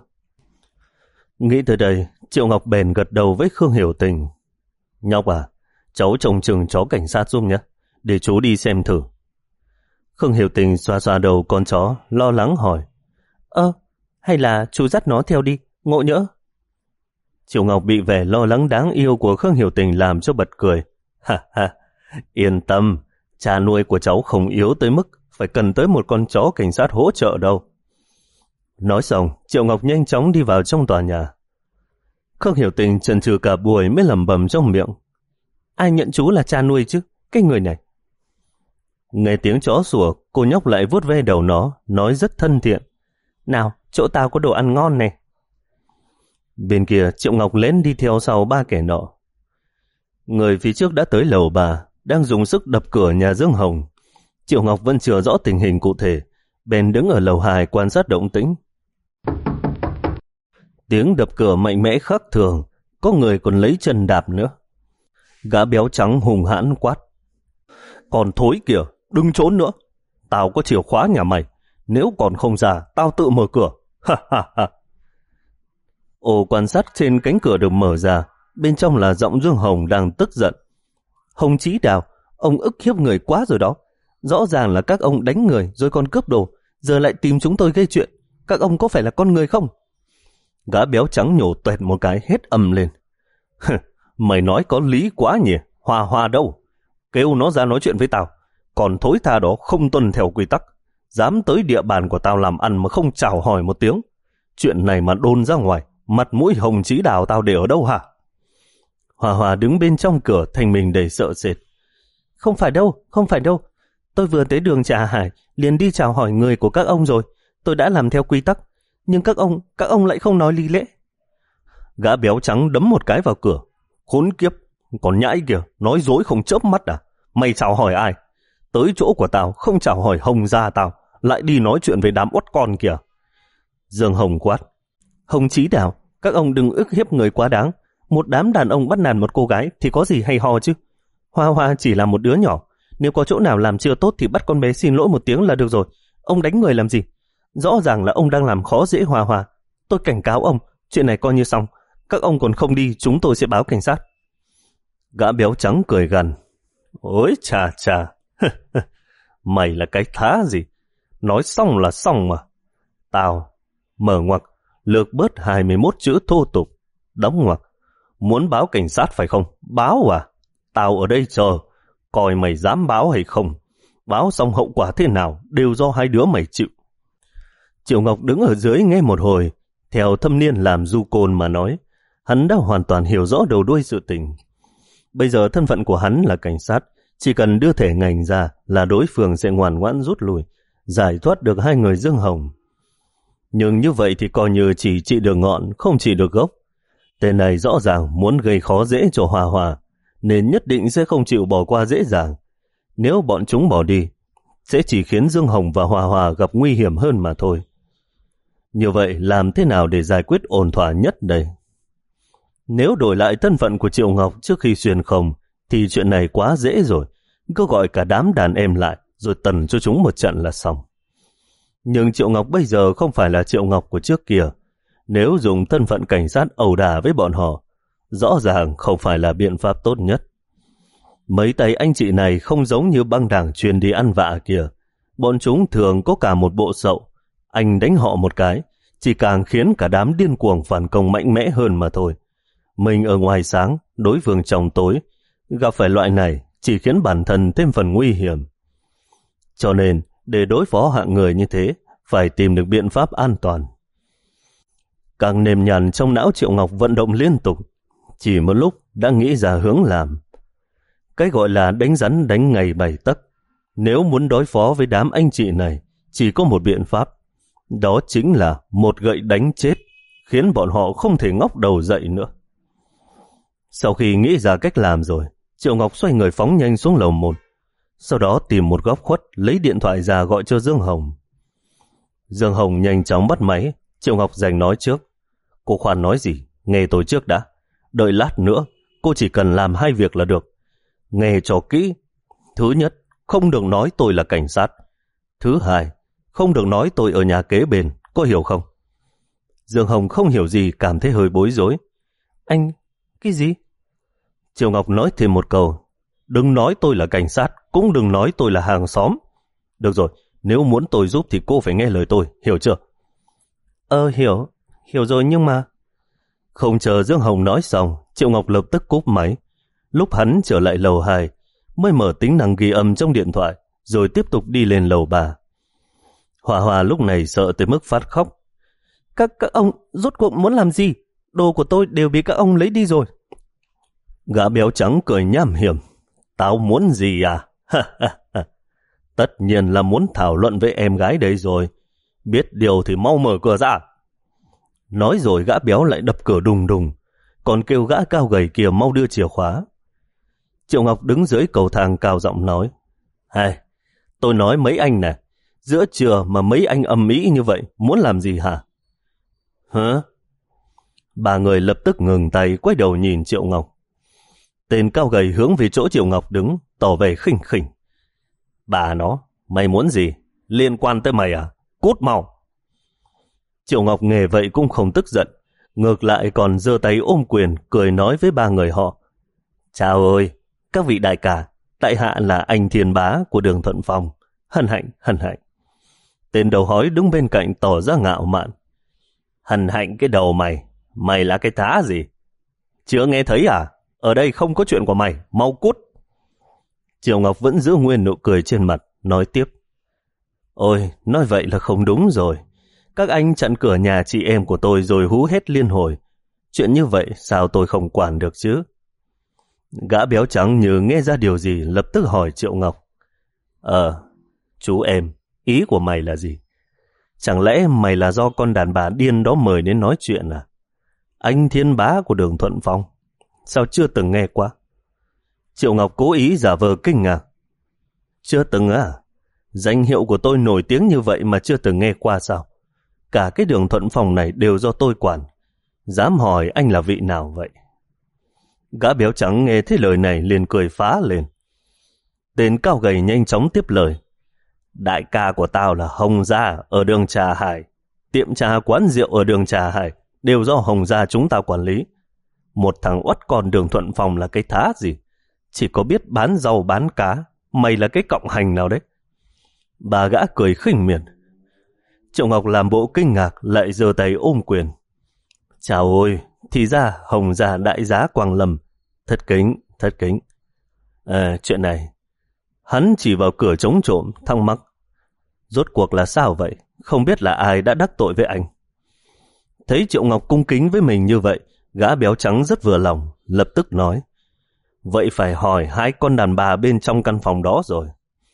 Nghĩ tới đây, Triệu Ngọc bèn gật đầu với Khương Hiểu Tình. Nhóc à, cháu trông chừng chó cảnh sát giúp nhé, để chú đi xem thử. Khương Hiểu Tình xoa xoa đầu con chó, lo lắng hỏi. Ơ, hay là chú dắt nó theo đi, ngộ nhỡ. Triệu Ngọc bị vẻ lo lắng đáng yêu của Khương Hiểu Tình làm cho bật cười. Ha ha, yên tâm, cha nuôi của cháu không yếu tới mức phải cần tới một con chó cảnh sát hỗ trợ đâu. Nói xong, Triệu Ngọc nhanh chóng đi vào trong tòa nhà. Khương Hiểu Tình chần chừ cả buổi mới lẩm bẩm trong miệng. Ai nhận chú là cha nuôi chứ, cái người này. Nghe tiếng chó sủa, cô nhóc lại vuốt ve đầu nó, nói rất thân thiện. Nào, chỗ tao có đồ ăn ngon này. Bên kia, Triệu Ngọc lén đi theo sau ba kẻ nọ. Người phía trước đã tới lầu bà, đang dùng sức đập cửa nhà Dương Hồng. Triệu Ngọc vẫn chưa rõ tình hình cụ thể, bèn đứng ở lầu hai quan sát động tĩnh. Tiếng đập cửa mạnh mẽ khác thường, có người còn lấy chân đạp nữa. Gã béo trắng hùng hãn quát. Còn thối kìa, đừng trốn nữa. Tao có chìa khóa nhà mày, nếu còn không ra, tao tự mở cửa. Ha ha ha. Ổ quan sát trên cánh cửa được mở ra, bên trong là giọng Dương Hồng đang tức giận. Hồng Chí Đào, ông ức hiếp người quá rồi đó. Rõ ràng là các ông đánh người rồi còn cướp đồ, giờ lại tìm chúng tôi gây chuyện. Các ông có phải là con người không? Gã béo trắng nhổ toẹt một cái hết ầm lên. Mày nói có lý quá nhỉ, Hoa Hoa đâu? Kêu nó ra nói chuyện với tao. Còn thối tha đó không tuân theo quy tắc, dám tới địa bàn của tao làm ăn mà không chào hỏi một tiếng. Chuyện này mà đồn ra ngoài, mặt mũi Hồng Chí Đào tao để ở đâu hả? Hoa Hoa đứng bên trong cửa thành mình đầy sợ sệt. Không phải đâu, không phải đâu. Tôi vừa tới đường Trà Hải, liền đi chào hỏi người của các ông rồi. Tôi đã làm theo quy tắc, nhưng các ông, các ông lại không nói lý lẽ. Gã béo trắng đấm một cái vào cửa. Khốn kiếp, còn nhãi kìa, nói dối không chớp mắt à? Mày chào hỏi ai? Tới chỗ của tao, không chào hỏi Hồng gia tao, lại đi nói chuyện với đám uất con kìa. Dương Hồng quát. Hồng Chí Đào, các ông đừng ức hiếp người quá đáng. Một đám đàn ông bắt nạt một cô gái thì có gì hay ho chứ? Hoa Hoa chỉ là một đứa nhỏ, nếu có chỗ nào làm chưa tốt thì bắt con bé xin lỗi một tiếng là được rồi. Ông đánh người làm gì? Rõ ràng là ông đang làm khó dễ Hoa Hoa. Tôi cảnh cáo ông, chuyện này coi như xong. Các ông còn không đi, chúng tôi sẽ báo cảnh sát. Gã béo trắng cười gằn. Ôi chà chà, mày là cái thá gì? Nói xong là xong mà. Tao, mở ngoặc, lược bớt hai mươi mốt chữ thô tục, đóng ngoặc. Muốn báo cảnh sát phải không? Báo à? Tao ở đây chờ, coi mày dám báo hay không. Báo xong hậu quả thế nào đều do hai đứa mày chịu. Triệu Ngọc đứng ở dưới nghe một hồi, theo thâm niên làm du côn mà nói, hắn đã hoàn toàn hiểu rõ đầu đuôi sự tình. Bây giờ thân phận của hắn là cảnh sát, chỉ cần đưa thẻ ngành ra là đối phương sẽ ngoan ngoãn rút lui, giải thoát được hai người Dương Hồng. Nhưng như vậy thì coi như chỉ trị được ngọn, không trị được gốc. Tên này rõ ràng muốn gây khó dễ cho Hòa Hòa, nên nhất định sẽ không chịu bỏ qua dễ dàng. Nếu bọn chúng bỏ đi, sẽ chỉ khiến Dương Hồng và Hòa Hòa gặp nguy hiểm hơn mà thôi. Như vậy làm thế nào để giải quyết ổn thỏa nhất đây? Nếu đổi lại thân phận của Triệu Ngọc trước khi xuyên không, thì chuyện này quá dễ rồi. Cứ gọi cả đám đàn em lại, rồi tần cho chúng một trận là xong. Nhưng Triệu Ngọc bây giờ không phải là Triệu Ngọc của trước kia. Nếu dùng thân phận cảnh sát ẩu đả với bọn họ, rõ ràng không phải là biện pháp tốt nhất. Mấy tay anh chị này không giống như băng đảng chuyên đi ăn vạ kìa. Bọn chúng thường có cả một bộ sậu. Anh đánh họ một cái, chỉ càng khiến cả đám điên cuồng phản công mạnh mẽ hơn mà thôi. Mình ở ngoài sáng, đối phương trong tối, gặp phải loại này chỉ khiến bản thân thêm phần nguy hiểm. Cho nên, để đối phó hạng người như thế, phải tìm được biện pháp an toàn. Càng nềm nhằn trong não Triệu Ngọc vận động liên tục, chỉ một lúc đã nghĩ ra hướng làm. Cái gọi là đánh rắn đánh ngày bảy tấc. Nếu muốn đối phó với đám anh chị này, chỉ có một biện pháp. Đó chính là một gậy đánh chết, khiến bọn họ không thể ngóc đầu dậy nữa. Sau khi nghĩ ra cách làm rồi, Triệu Ngọc xoay người phóng nhanh xuống lầu một. Sau đó tìm một góc khuất, lấy điện thoại ra gọi cho Dương Hồng. Dương Hồng nhanh chóng bắt máy. Triệu Ngọc giành nói trước. Cô khoan nói gì, nghe tôi trước đã. Đợi lát nữa, cô chỉ cần làm hai việc là được. Nghe cho kỹ. Thứ nhất, không được nói tôi là cảnh sát. Thứ hai, không được nói tôi ở nhà kế bên, có hiểu không? Dương Hồng không hiểu gì, cảm thấy hơi bối rối. Anh, cái gì? Triệu Ngọc nói thêm một câu. Đừng nói tôi là cảnh sát, cũng đừng nói tôi là hàng xóm. Được rồi, nếu muốn tôi giúp thì cô phải nghe lời tôi, hiểu chưa? Ờ, hiểu, hiểu rồi nhưng mà... Không chờ Dương Hồng nói xong, Triệu Ngọc lập tức cúp máy. Lúc hắn trở lại lầu hai, mới mở tính năng ghi âm trong điện thoại, rồi tiếp tục đi lên lầu ba. Hòa Hòa lúc này sợ tới mức phát khóc. Các các ông rốt cuộc muốn làm gì? Đồ của tôi đều bị các ông lấy đi rồi. Gã béo trắng cười nham hiểm. Tao muốn gì à? Tất nhiên là muốn thảo luận với em gái đấy rồi. Biết điều thì mau mở cửa ra. Nói rồi gã béo lại đập cửa đùng đùng, còn kêu gã cao gầy kia mau đưa chìa khóa. Triệu Ngọc đứng dưới cầu thang cao giọng nói. Hay, tôi nói mấy anh nè, giữa trưa mà mấy anh ầm ĩ như vậy, muốn làm gì hả? Hả? Ba người lập tức ngừng tay, quay đầu nhìn Triệu Ngọc. Tên cao gầy hướng về chỗ Triệu Ngọc đứng, tỏ vẻ khinh khỉnh. Bà nó, mày muốn gì? Liên quan tới mày à? Cút mau! Triệu Ngọc nghe vậy cũng không tức giận, ngược lại còn giơ tay ôm quyền, cười nói với ba người họ. Chào ơi, các vị đại ca, tại hạ là anh Thiên Bá của Đường Thuận Phong. Hân hạnh, hân hạnh. Tên đầu hói đứng bên cạnh tỏ ra ngạo mạn. Hân hạnh cái đầu mày, mày là cái thá gì? Chưa nghe thấy à? Ở đây không có chuyện của mày, mau cút. Triệu Ngọc vẫn giữ nguyên nụ cười trên mặt, nói tiếp. Ôi, nói vậy là không đúng rồi. Các anh chặn cửa nhà chị em của tôi rồi hú hết liên hồi. Chuyện như vậy sao tôi không quản được chứ? Gã béo trắng như nghe ra điều gì lập tức hỏi Triệu Ngọc. Ờ, chú em, ý của mày là gì? Chẳng lẽ mày là do con đàn bà điên đó mời đến nói chuyện à? Anh Thiên Bá của Đường Thuận Phong, sao chưa từng nghe qua? Triệu Ngọc cố ý giả vờ kinh ngạc. Chưa từng à? Danh hiệu của tôi nổi tiếng như vậy mà chưa từng nghe qua sao? Cả cái Đường Thuận Phong này đều do tôi quản. Dám hỏi anh là vị nào vậy? Gã béo trắng nghe thấy lời này liền cười phá lên. Tên cao gầy nhanh chóng tiếp lời. Đại ca của tao là Hồng Gia ở đường Trà Hải. Tiệm trà quán rượu ở đường Trà Hải đều do Hồng Gia chúng ta quản lý. Một thằng uất con Đường Thuận Phong là cái thá gì? Chỉ có biết bán rau bán cá. Mày là cái cọng hành nào đấy? Bà gã cười khinh miệt. Triệu Ngọc làm bộ kinh ngạc lại giơ tay ôm quyền. Chào ôi, thì ra Hồng Gia đại giá Quang Lâm. Thất kính, thất kính. À, chuyện này. Hắn chỉ vào cửa trống trộm, thắc mắc. Rốt cuộc là sao vậy? Không biết là ai đã đắc tội với anh. Thấy Triệu Ngọc cung kính với mình như vậy, gã béo trắng rất vừa lòng, lập tức nói. Vậy phải hỏi hai con đàn bà bên trong căn phòng đó rồi.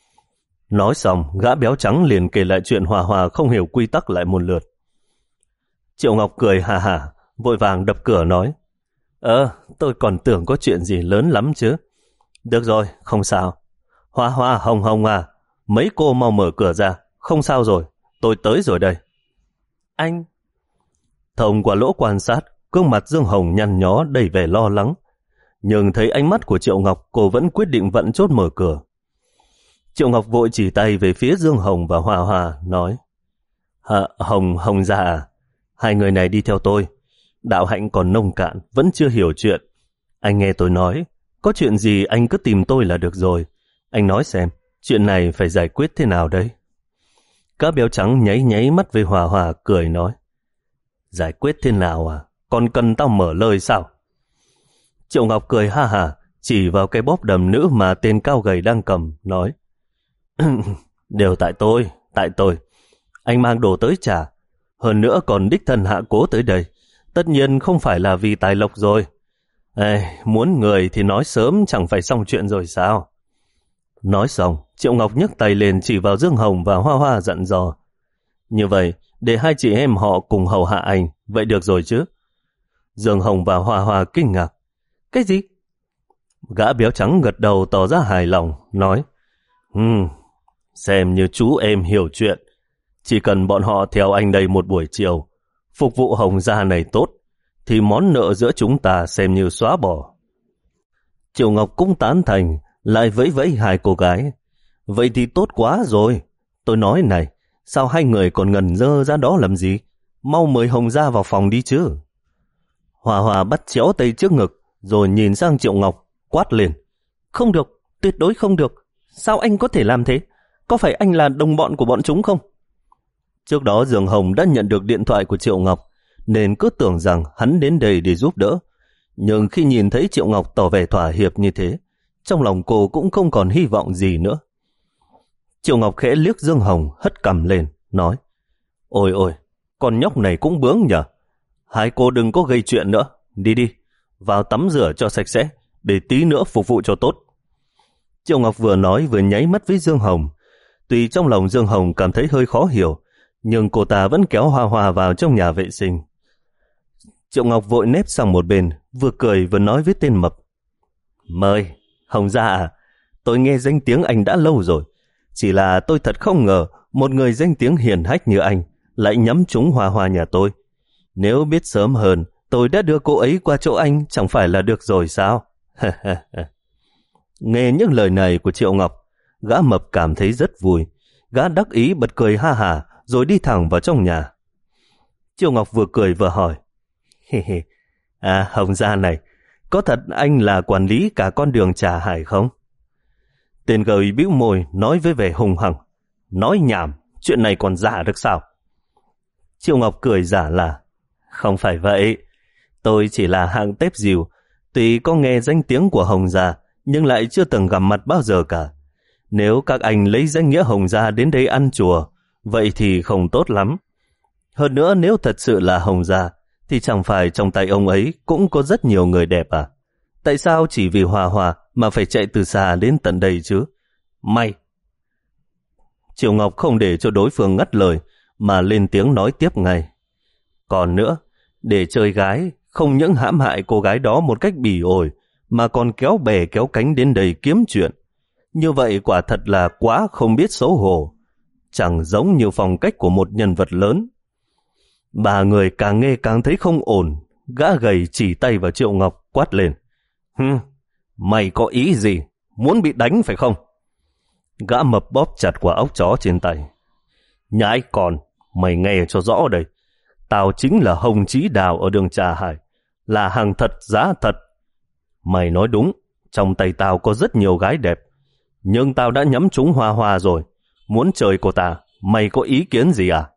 Nói xong, gã béo trắng liền kể lại chuyện Hòa Hòa không hiểu quy tắc lại một lượt. Triệu Ngọc cười hà hà, vội vàng đập cửa nói. Ờ, tôi còn tưởng có chuyện gì lớn lắm chứ. Được rồi, không sao. Hoa Hoa, Hồng Hồng à, mấy cô mau mở cửa ra. Không sao rồi, tôi tới rồi đây. Anh... Thông qua lỗ quan sát, gương mặt Dương Hồng nhăn nhó đầy vẻ lo lắng. Nhưng thấy ánh mắt của Triệu Ngọc, cô vẫn quyết định vận chốt mở cửa. Triệu Ngọc vội chỉ tay về phía Dương Hồng và Hòa Hòa, nói. Hả, Hồng, Hồng già à? Hai người này đi theo tôi. Đạo hạnh còn nông cạn, vẫn chưa hiểu chuyện. Anh nghe tôi nói, có chuyện gì anh cứ tìm tôi là được rồi. Anh nói xem, chuyện này phải giải quyết thế nào đấy? Cá béo trắng nháy nháy mắt với Hòa Hòa, cười nói. Giải quyết thế nào à? Còn cần tao mở lời sao? Triệu Ngọc cười ha hà, chỉ vào cái bóp đầm nữ mà tên cao gầy đang cầm, nói. Đều tại tôi, tại tôi. Anh mang đồ tới trả. Hơn nữa còn đích thân hạ cố tới đây. Tất nhiên không phải là vì tài lộc rồi. Ê, muốn người thì nói sớm chẳng phải xong chuyện rồi sao? Nói xong, Triệu Ngọc nhấc tay lên chỉ vào Dương Hồng và Hoa Hoa dặn dò. Như vậy, để hai chị em họ cùng hầu hạ anh, vậy được rồi chứ? Dương Hồng và Hoa Hoa kinh ngạc. Cái gì? Gã béo trắng gật đầu tỏ ra hài lòng, nói. Ừm, xem như chú em hiểu chuyện. Chỉ cần bọn họ theo anh đây một buổi chiều, phục vụ Hồng gia này tốt, thì món nợ giữa chúng ta xem như xóa bỏ. Triệu Ngọc cũng tán thành, lại vẫy vẫy hai cô gái. Vậy thì tốt quá rồi. Tôi nói này, sao hai người còn ngần dơ ra đó làm gì? Mau mời Hồng gia vào phòng đi chứ. Hòa Hòa bắt chéo tay trước ngực, rồi nhìn sang Triệu Ngọc, quát lên. Không được, tuyệt đối không được. Sao anh có thể làm thế? Có phải anh là đồng bọn của bọn chúng không? Trước đó Dương Hồng đã nhận được điện thoại của Triệu Ngọc, nên cứ tưởng rằng hắn đến đây để giúp đỡ. Nhưng khi nhìn thấy Triệu Ngọc tỏ vẻ thỏa hiệp như thế, trong lòng cô cũng không còn hy vọng gì nữa. Triệu Ngọc khẽ liếc Dương Hồng, hất cằm lên, nói: Ôi ôi, con nhóc này cũng bướng nhở. Hai cô đừng có gây chuyện nữa, đi đi, vào tắm rửa cho sạch sẽ, để tí nữa phục vụ cho tốt. Triệu Ngọc vừa nói vừa nháy mắt với Dương Hồng. Tuy trong lòng Dương Hồng cảm thấy hơi khó hiểu, nhưng cô ta vẫn kéo Hoa Hoa vào trong nhà vệ sinh. Triệu Ngọc vội nép sang một bên, vừa cười vừa nói với tên mập: Mời, Hồng gia à, tôi nghe danh tiếng anh đã lâu rồi. Chỉ là tôi thật không ngờ một người danh tiếng hiển hách như anh lại nhắm trúng Hoa Hoa nhà tôi. Nếu biết sớm hơn, tôi đã đưa cô ấy qua chỗ anh chẳng phải là được rồi sao? Nghe những lời này của Triệu Ngọc, gã mập cảm thấy rất vui. Gã đắc ý bật cười ha hả rồi đi thẳng vào trong nhà. Triệu Ngọc vừa cười vừa hỏi: À, Hồng gia này, có thật anh là quản lý cả con đường Trà Hải không? Tên gầy bĩu môi nói với vẻ hùng hằng: Nói nhảm, chuyện này còn giả được sao? Triệu Ngọc cười giả là: Không phải vậy, tôi chỉ là hạng tép dìu, tuy có nghe danh tiếng của Hồng gia nhưng lại chưa từng gặp mặt bao giờ cả. Nếu các anh lấy danh nghĩa Hồng gia đến đây ăn chùa, vậy thì không tốt lắm. Hơn nữa, nếu thật sự là Hồng gia, thì chẳng phải trong tay ông ấy cũng có rất nhiều người đẹp à? Tại sao chỉ vì Hòa Hòa mà phải chạy từ xa đến tận đây chứ? May! Triệu Ngọc không để cho đối phương ngắt lời, mà lên tiếng nói tiếp ngay: Còn nữa, để chơi gái, không những hãm hại cô gái đó một cách bỉ ổi, mà còn kéo bè kéo cánh đến đây kiếm chuyện. Như vậy quả thật là quá không biết xấu hổ, chẳng giống như phong cách của một nhân vật lớn. Ba người càng nghe càng thấy không ổn. Gã gầy chỉ tay vào Triệu Ngọc quát lên: Hừm, mày có ý gì? Muốn bị đánh phải không? Gã mập bóp chặt quả óc chó trên tay: Nhãi con, mày nghe cho rõ đây. Tao chính là Hồng Chí Đào ở đường Trà Hải, là hàng thật giá thật. Mày nói đúng, trong tay tao có rất nhiều gái đẹp, nhưng tao đã nhắm trúng Hoa Hoa rồi. Muốn chơi cô ta, mày có ý kiến gì à?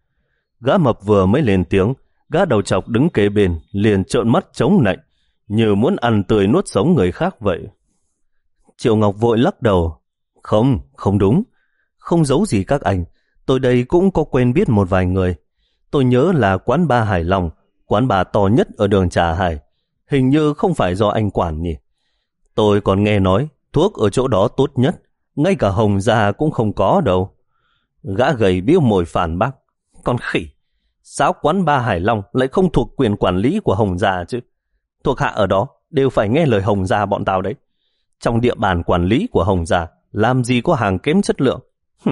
Gã mập vừa mới lên tiếng, gã đầu trọc đứng kế bên liền trợn mắt chống nạnh, như muốn ăn tươi nuốt sống người khác vậy. Triệu Ngọc vội lắc đầu: Không, không đúng, không giấu gì các anh, tôi đây cũng có quen biết một vài người. Tôi nhớ là quán ba Hải Long, quán bà to nhất ở đường Trà Hải, hình như không phải do anh quản nhỉ. Tôi còn nghe nói thuốc ở chỗ đó tốt nhất, ngay cả Hồng gia cũng không có đâu. Gã gầy bĩu môi phản bác: Con khỉ, sao quán ba Hải Long lại không thuộc quyền quản lý của Hồng gia chứ? Thuộc hạ ở đó đều phải nghe lời Hồng gia bọn tao đấy. Trong địa bàn quản lý của Hồng gia, làm gì có hàng kém chất lượng. Hừm.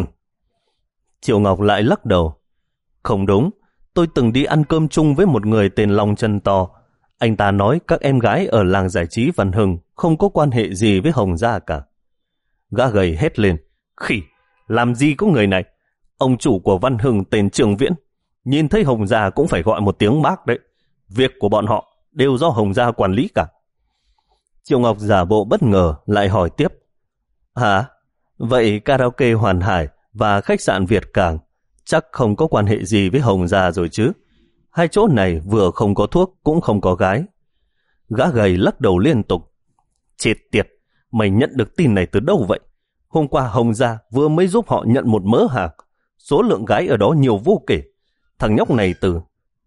Triệu Ngọc lại lắc đầu: Không đúng, tôi từng đi ăn cơm chung với một người tên Long Chân To. Anh ta nói các em gái ở làng giải trí Văn Hưng không có quan hệ gì với Hồng gia cả. Gã gầy hét lên: Khỉ, làm gì có người này? Ông chủ của Văn Hưng tên Trường Viễn, nhìn thấy Hồng gia cũng phải gọi một tiếng bác đấy. Việc của bọn họ đều do Hồng gia quản lý cả. Triệu Ngọc giả bộ bất ngờ lại hỏi tiếp: Hả? Vậy karaoke Hoàn Hải và khách sạn Việt Cảng chắc không có quan hệ gì với Hồng gia rồi chứ? Hai chỗ này vừa không có thuốc cũng không có gái. Gã gầy lắc đầu liên tục: Chết tiệt, mày nhận được tin này từ đâu vậy? Hôm qua Hồng gia vừa mới giúp họ nhận một mớ hàng, số lượng gái ở đó nhiều vô kể. Thằng nhóc này từ...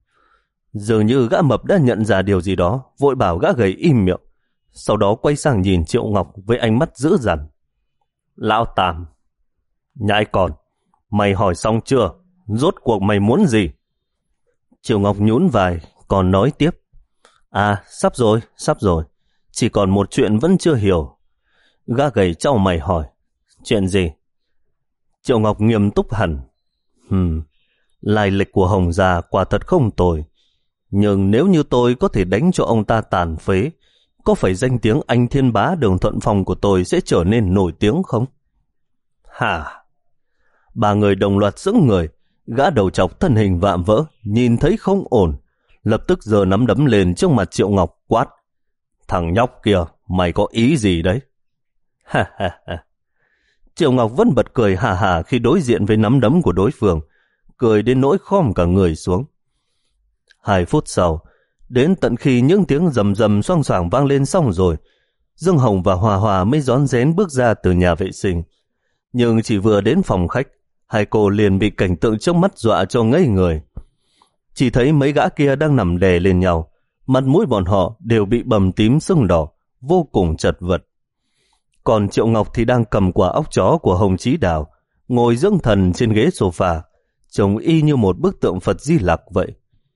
Dường như gã mập đã nhận ra điều gì đó, vội bảo gã gầy im miệng, sau đó quay sang nhìn Triệu Ngọc với ánh mắt dữ dằn: Lão Tam, nhãi con, mày hỏi xong chưa? Rốt cuộc mày muốn gì? Triệu Ngọc nhún vai, còn nói tiếp: À, sắp rồi, sắp rồi, chỉ còn một chuyện vẫn chưa hiểu. Gã gầy chau mày hỏi: Chuyện gì? Triệu Ngọc nghiêm túc hẳn: Hừm, lai lịch của Hồng gia quả thật không tồi, nhưng nếu như tôi có thể đánh cho ông ta tàn phế, có phải danh tiếng anh Thiên Bá Đường Thuận Phong của tôi sẽ trở nên nổi tiếng không? Hả? Ba người đồng loạt sững người. Gã đầu trọc thân hình vạm vỡ nhìn thấy không ổn, lập tức giơ nắm đấm lên trước mặt Triệu Ngọc quát: Thằng nhóc kia, mày có ý gì đấy? Ha ha ha. Triệu Ngọc vẫn bật cười hà hà khi đối diện với nắm đấm của đối phương, cười đến nỗi khom cả người xuống. Hai phút sau, đến tận khi những tiếng rầm rầm xoang xoảng vang lên xong rồi, Dương Hồng và Hòa Hòa mới rón rén bước ra từ nhà vệ sinh. Nhưng chỉ vừa đến phòng khách, hai cô liền bị cảnh tượng trước mắt dọa cho ngây người. Chỉ thấy mấy gã kia đang nằm đè lên nhau, mặt mũi bọn họ đều bị bầm tím sưng đỏ, vô cùng chật vật. Còn Triệu Ngọc thì đang cầm quả óc chó của Hồng Chí Đào, ngồi dưỡng thần trên ghế sofa, trông y như một bức tượng Phật Di Lặc vậy.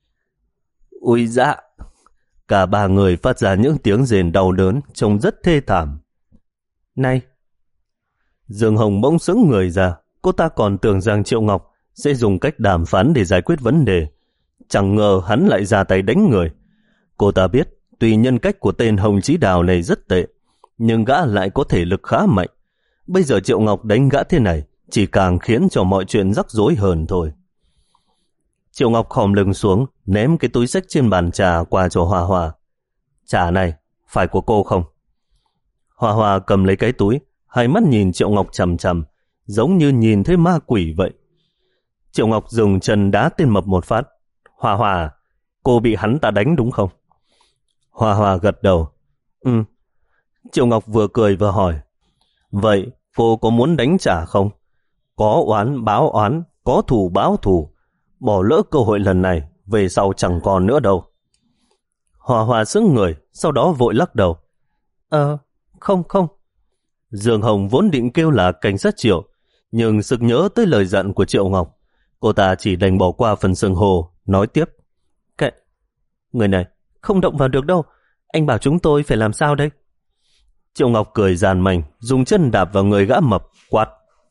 Ui dạ! Cả ba người phát ra những tiếng rền đau đớn, trông rất thê thảm. Này! Dương Hồng bỗng sững người ra, cô ta còn tưởng rằng Triệu Ngọc sẽ dùng cách đàm phán để giải quyết vấn đề. Chẳng ngờ hắn lại ra tay đánh người. Cô ta biết, tuy nhân cách của tên Hồng Chí Đào này rất tệ, nhưng gã lại có thể lực khá mạnh. Bây giờ Triệu Ngọc đánh gã thế này chỉ càng khiến cho mọi chuyện rắc rối hơn thôi. Triệu Ngọc khom lưng xuống, ném cái túi xách trên bàn trà qua cho Hòa Hòa. Trà này, phải của cô không? Hòa Hòa cầm lấy cái túi, hai mắt nhìn Triệu Ngọc chằm chằm, giống như nhìn thấy ma quỷ vậy. Triệu Ngọc dùng chân đá tên mập một phát. Hòa Hòa, cô bị hắn ta đánh đúng không? Hòa Hòa gật đầu. Ừ. Triệu Ngọc vừa cười vừa hỏi. Vậy, cô có muốn đánh trả không? Có oán báo oán, có thù báo thù. Bỏ lỡ cơ hội lần này, về sau chẳng còn nữa đâu. Hòa Hòa sững người, sau đó vội lắc đầu. Ờ, không không. Dương Hồng vốn định kêu là cảnh sát Triệu, nhưng sực nhớ tới lời dặn của Triệu Ngọc. Cô ta chỉ đành bỏ qua phần xưng hô, nói tiếp. Kệ, người này không động vào được đâu. Anh bảo chúng tôi phải làm sao đây? Triệu Ngọc cười giàn mảnh, dùng chân đạp vào người gã mập, quát.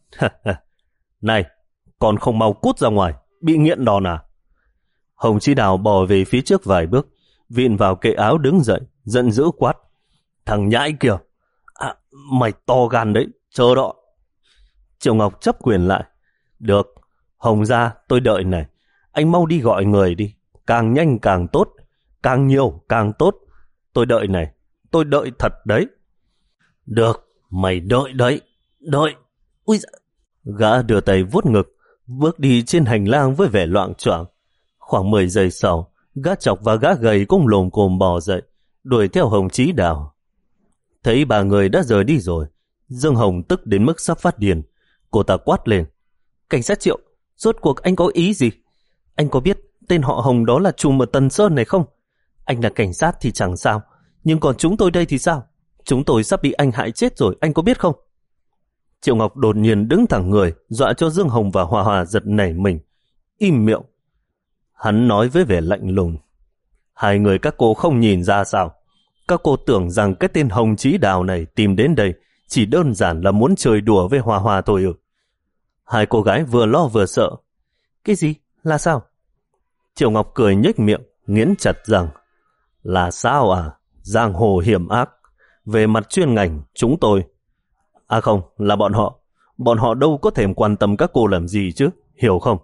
Này, còn không mau cút ra ngoài, bị nghiện đòn à? Hồng Chí Đào bò về phía trước vài bước, vịn vào kệ áo đứng dậy, giận dữ quát. Thằng nhãi kìa, à, mày to gan đấy, chờ đó. Triệu Ngọc chấp quyền lại. Được, Hồng ra, tôi đợi này. Anh mau đi gọi người đi, càng nhanh càng tốt, càng nhiều càng tốt. Tôi đợi này, tôi đợi thật đấy. Được, mày đợi đấy, đợi. Ui dạ. Gã đưa tay vuốt ngực, bước đi trên hành lang với vẻ loạng choạng. Khoảng mười giây sau, gã chọc và gã gầy cũng lồm cồm bò dậy, đuổi theo Hồng Chí Đào. Thấy ba người đã rời đi rồi, Dương Hồng tức đến mức sắp phát điên. Cô ta quát lên. Cảnh sát Triệu, rốt cuộc anh có ý gì? Anh có biết tên họ Hồng đó là trùm ở Tân Sơn này không? Anh là cảnh sát thì chẳng sao, nhưng còn chúng tôi đây thì sao? Chúng tôi sắp bị anh hại chết rồi, anh có biết không? Triệu Ngọc đột nhiên đứng thẳng người, dọa cho Dương Hồng và Hòa Hòa giật nảy mình. Im miệng. Hắn nói với vẻ lạnh lùng. Hai người các cô không nhìn ra sao? Các cô tưởng rằng cái tên Hồng Chí Đào này tìm đến đây chỉ đơn giản là muốn chơi đùa với Hòa Hòa thôi ư? Hai cô gái vừa lo vừa sợ. Cái gì? Là sao? Triệu Ngọc cười nhếch miệng, nghiến chặt rằng. Là sao à? Giang hồ hiểm ác. Về mặt chuyên ngành, chúng tôi... À không, là bọn họ. Bọn họ đâu có thèm quan tâm các cô làm gì chứ, hiểu không?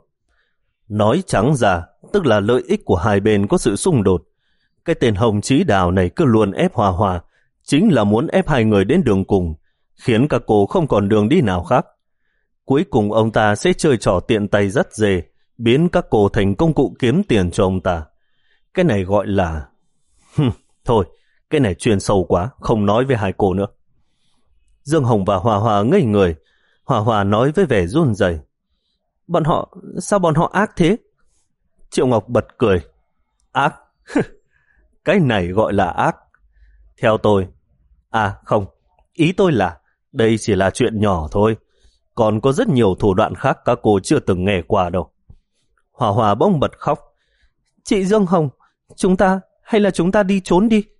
Nói trắng ra, tức là lợi ích của hai bên có sự xung đột. Cái tên Hồng Chí Đào này cứ luôn ép Hòa Hòa, chính là muốn ép hai người đến đường cùng, khiến các cô không còn đường đi nào khác. Cuối cùng ông ta sẽ chơi trò tiện tay dắt dê, biến các cô thành công cụ kiếm tiền cho ông ta. Cái này gọi là... Hừm, thôi, cái này chuyên sâu quá, không nói với hai cô nữa. Dương Hồng và Hòa Hòa ngây người. Hòa Hòa nói với vẻ run rẩy. Bọn họ, sao bọn họ ác thế? Triệu Ngọc bật cười. Ác? Cái này gọi là ác. Theo tôi. À không, ý tôi là đây chỉ là chuyện nhỏ thôi. Còn có rất nhiều thủ đoạn khác các cô chưa từng nghe qua đâu. Hòa Hòa bỗng bật khóc. Chị Dương Hồng, chúng ta, hay là chúng ta đi trốn đi?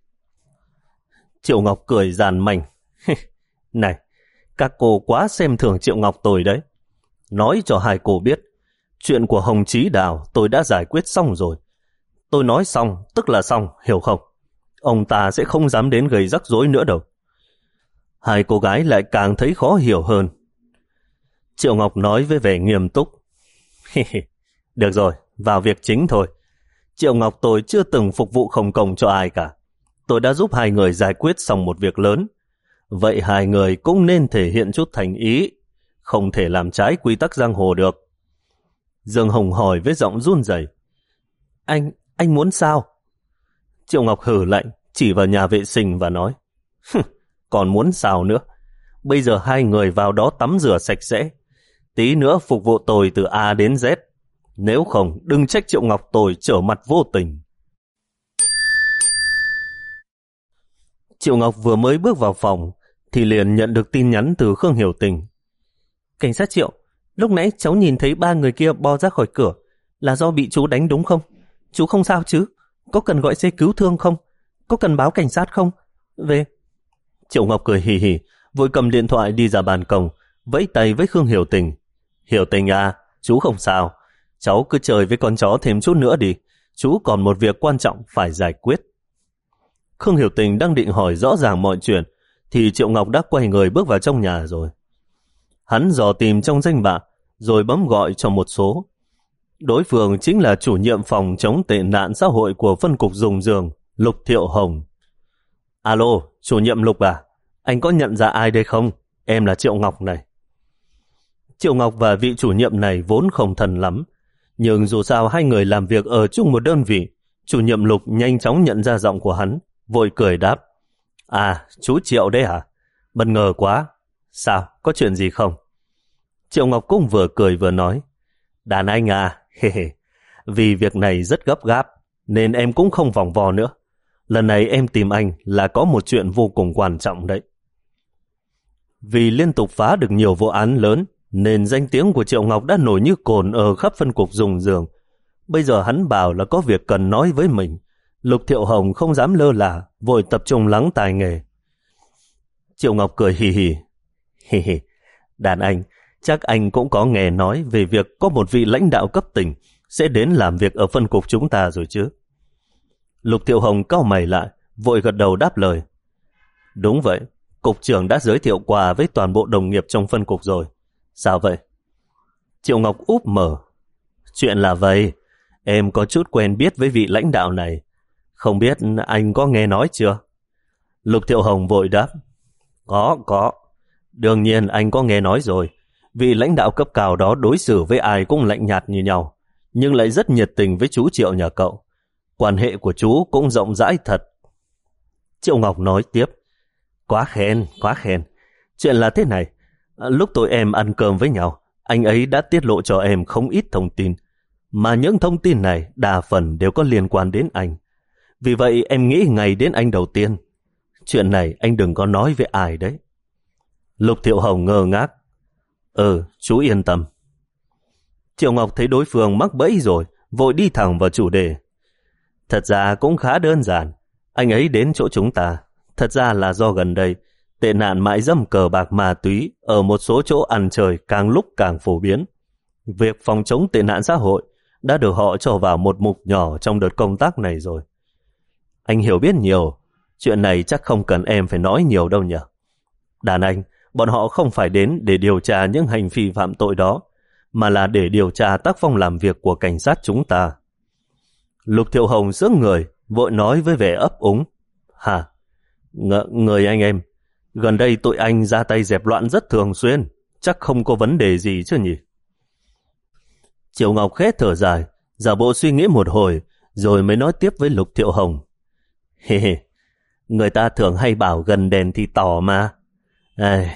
Triệu Ngọc cười giàn mảnh. Này, các cô quá xem thường Triệu Ngọc tôi đấy. Nói cho hai cô biết, chuyện của Hồng Chí Đào tôi đã giải quyết xong rồi. Tôi nói xong, tức là xong, hiểu không? Ông ta sẽ không dám đến gây rắc rối nữa đâu. Hai cô gái lại càng thấy khó hiểu hơn. Triệu Ngọc nói với vẻ nghiêm túc. Được rồi, vào việc chính thôi. Triệu Ngọc tôi chưa từng phục vụ không công cho ai cả. Tôi đã giúp hai người giải quyết xong một việc lớn. Vậy hai người cũng nên thể hiện chút thành ý, không thể làm trái quy tắc giang hồ được. Dương Hồng hỏi với giọng run rẩy. Anh, anh muốn sao? Triệu Ngọc hừ lạnh, chỉ vào nhà vệ sinh và nói, còn muốn sao nữa? Bây giờ hai người vào đó tắm rửa sạch sẽ, tí nữa phục vụ tôi từ A đến Z. Nếu không, đừng trách Triệu Ngọc tôi trở mặt vô tình. Triệu Ngọc vừa mới bước vào phòng thì liền nhận được tin nhắn từ Khương Hiểu Tình. Cảnh sát Triệu, lúc nãy cháu nhìn thấy ba người kia bò ra khỏi cửa, là do bị chú đánh đúng không? Chú không sao chứ? Có cần gọi xe cứu thương không? Có cần báo cảnh sát không? Về. Triệu Ngọc cười hì hì, vội cầm điện thoại đi ra ban công, vẫy tay với Khương Hiểu Tình. Hiểu Tình à, chú không sao. Cháu cứ chơi với con chó thêm chút nữa đi. Chú còn một việc quan trọng phải giải quyết. Khương Hiểu Tình đang định hỏi rõ ràng mọi chuyện thì Triệu Ngọc đã quay người bước vào trong nhà rồi. Hắn dò tìm trong danh bạ rồi bấm gọi cho một số. Đối phương chính là chủ nhiệm phòng chống tệ nạn xã hội của phân cục Dùng Giường, Lục Thiệu Hồng. Alo, chủ nhiệm Lục à? Anh có nhận ra ai đây không? Em là Triệu Ngọc này. Triệu Ngọc và vị chủ nhiệm này vốn không thân lắm, nhưng dù sao hai người làm việc ở chung một đơn vị, chủ nhiệm Lục nhanh chóng nhận ra giọng của hắn, vội cười đáp. À, chú Triệu đấy hả? Bất ngờ quá. Sao, có chuyện gì không? Triệu Ngọc cũng vừa cười vừa nói. Đàn anh à, hề hề, vì việc này rất gấp gáp, nên em cũng không vòng vo nữa. Lần này em tìm anh là có một chuyện vô cùng quan trọng đấy. Vì liên tục phá được nhiều vụ án lớn, nên danh tiếng của Triệu Ngọc đã nổi như cồn ở khắp phân cục Dùng Giường. Bây giờ hắn bảo là có việc cần nói với mình. Lục Thiệu Hồng không dám lơ là, vội tập trung lắng tai nghề. Triệu Ngọc cười hì hì. Hì hì, đàn anh, chắc anh cũng có nghe nói về việc có một vị lãnh đạo cấp tỉnh sẽ đến làm việc ở phân cục chúng ta rồi chứ? Lục Thiệu Hồng cau mày lại, vội gật đầu đáp lời. Đúng vậy, cục trưởng đã giới thiệu qua với toàn bộ đồng nghiệp trong phân cục rồi. Sao vậy? Triệu Ngọc úp mở. Chuyện là vậy, em có chút quen biết với vị lãnh đạo này. Không biết anh có nghe nói chưa? Lục Thiệu Hồng vội đáp. Có, có. Đương nhiên anh có nghe nói rồi. Vị lãnh đạo cấp cao đó đối xử với ai cũng lạnh nhạt như nhau, nhưng lại rất nhiệt tình với chú Triệu nhà cậu. Quan hệ của chú cũng rộng rãi thật. Triệu Ngọc nói tiếp. Quá khen, quá khen. Chuyện là thế này. Lúc tụi em ăn cơm với nhau, anh ấy đã tiết lộ cho em không ít thông tin, mà những thông tin này đa phần đều có liên quan đến anh. Vì vậy em nghĩ ngay đến anh đầu tiên. Chuyện này anh đừng có nói với ai đấy. Lục Thiệu Hồng ngơ ngác. Ừ, chú yên tâm. Triệu Ngọc thấy đối phương mắc bẫy rồi, vội đi thẳng vào chủ đề. Thật ra cũng khá đơn giản. Anh ấy đến chỗ chúng ta, thật ra là do gần đây tệ nạn mại dâm cờ bạc ma túy ở một số chỗ ăn chơi càng lúc càng phổ biến. Việc phòng chống tệ nạn xã hội đã được họ cho vào một mục nhỏ trong đợt công tác này rồi. Anh hiểu biết nhiều, chuyện này chắc không cần em phải nói nhiều đâu nhỉ. Đàn anh, bọn họ không phải đến để điều tra những hành vi phạm tội đó, mà là để điều tra tác phong làm việc của cảnh sát chúng ta. Lục Thiệu Hồng sững người, vội nói với vẻ ấp úng. Hả? Ng- người anh em, gần đây tụi anh ra tay dẹp loạn rất thường xuyên, chắc không có vấn đề gì chứ nhỉ? Triệu Ngọc khét thở dài, giả bộ suy nghĩ một hồi, rồi mới nói tiếp với Lục Thiệu Hồng. Hê hê, người ta thường hay bảo gần đèn thì tỏ mà. À,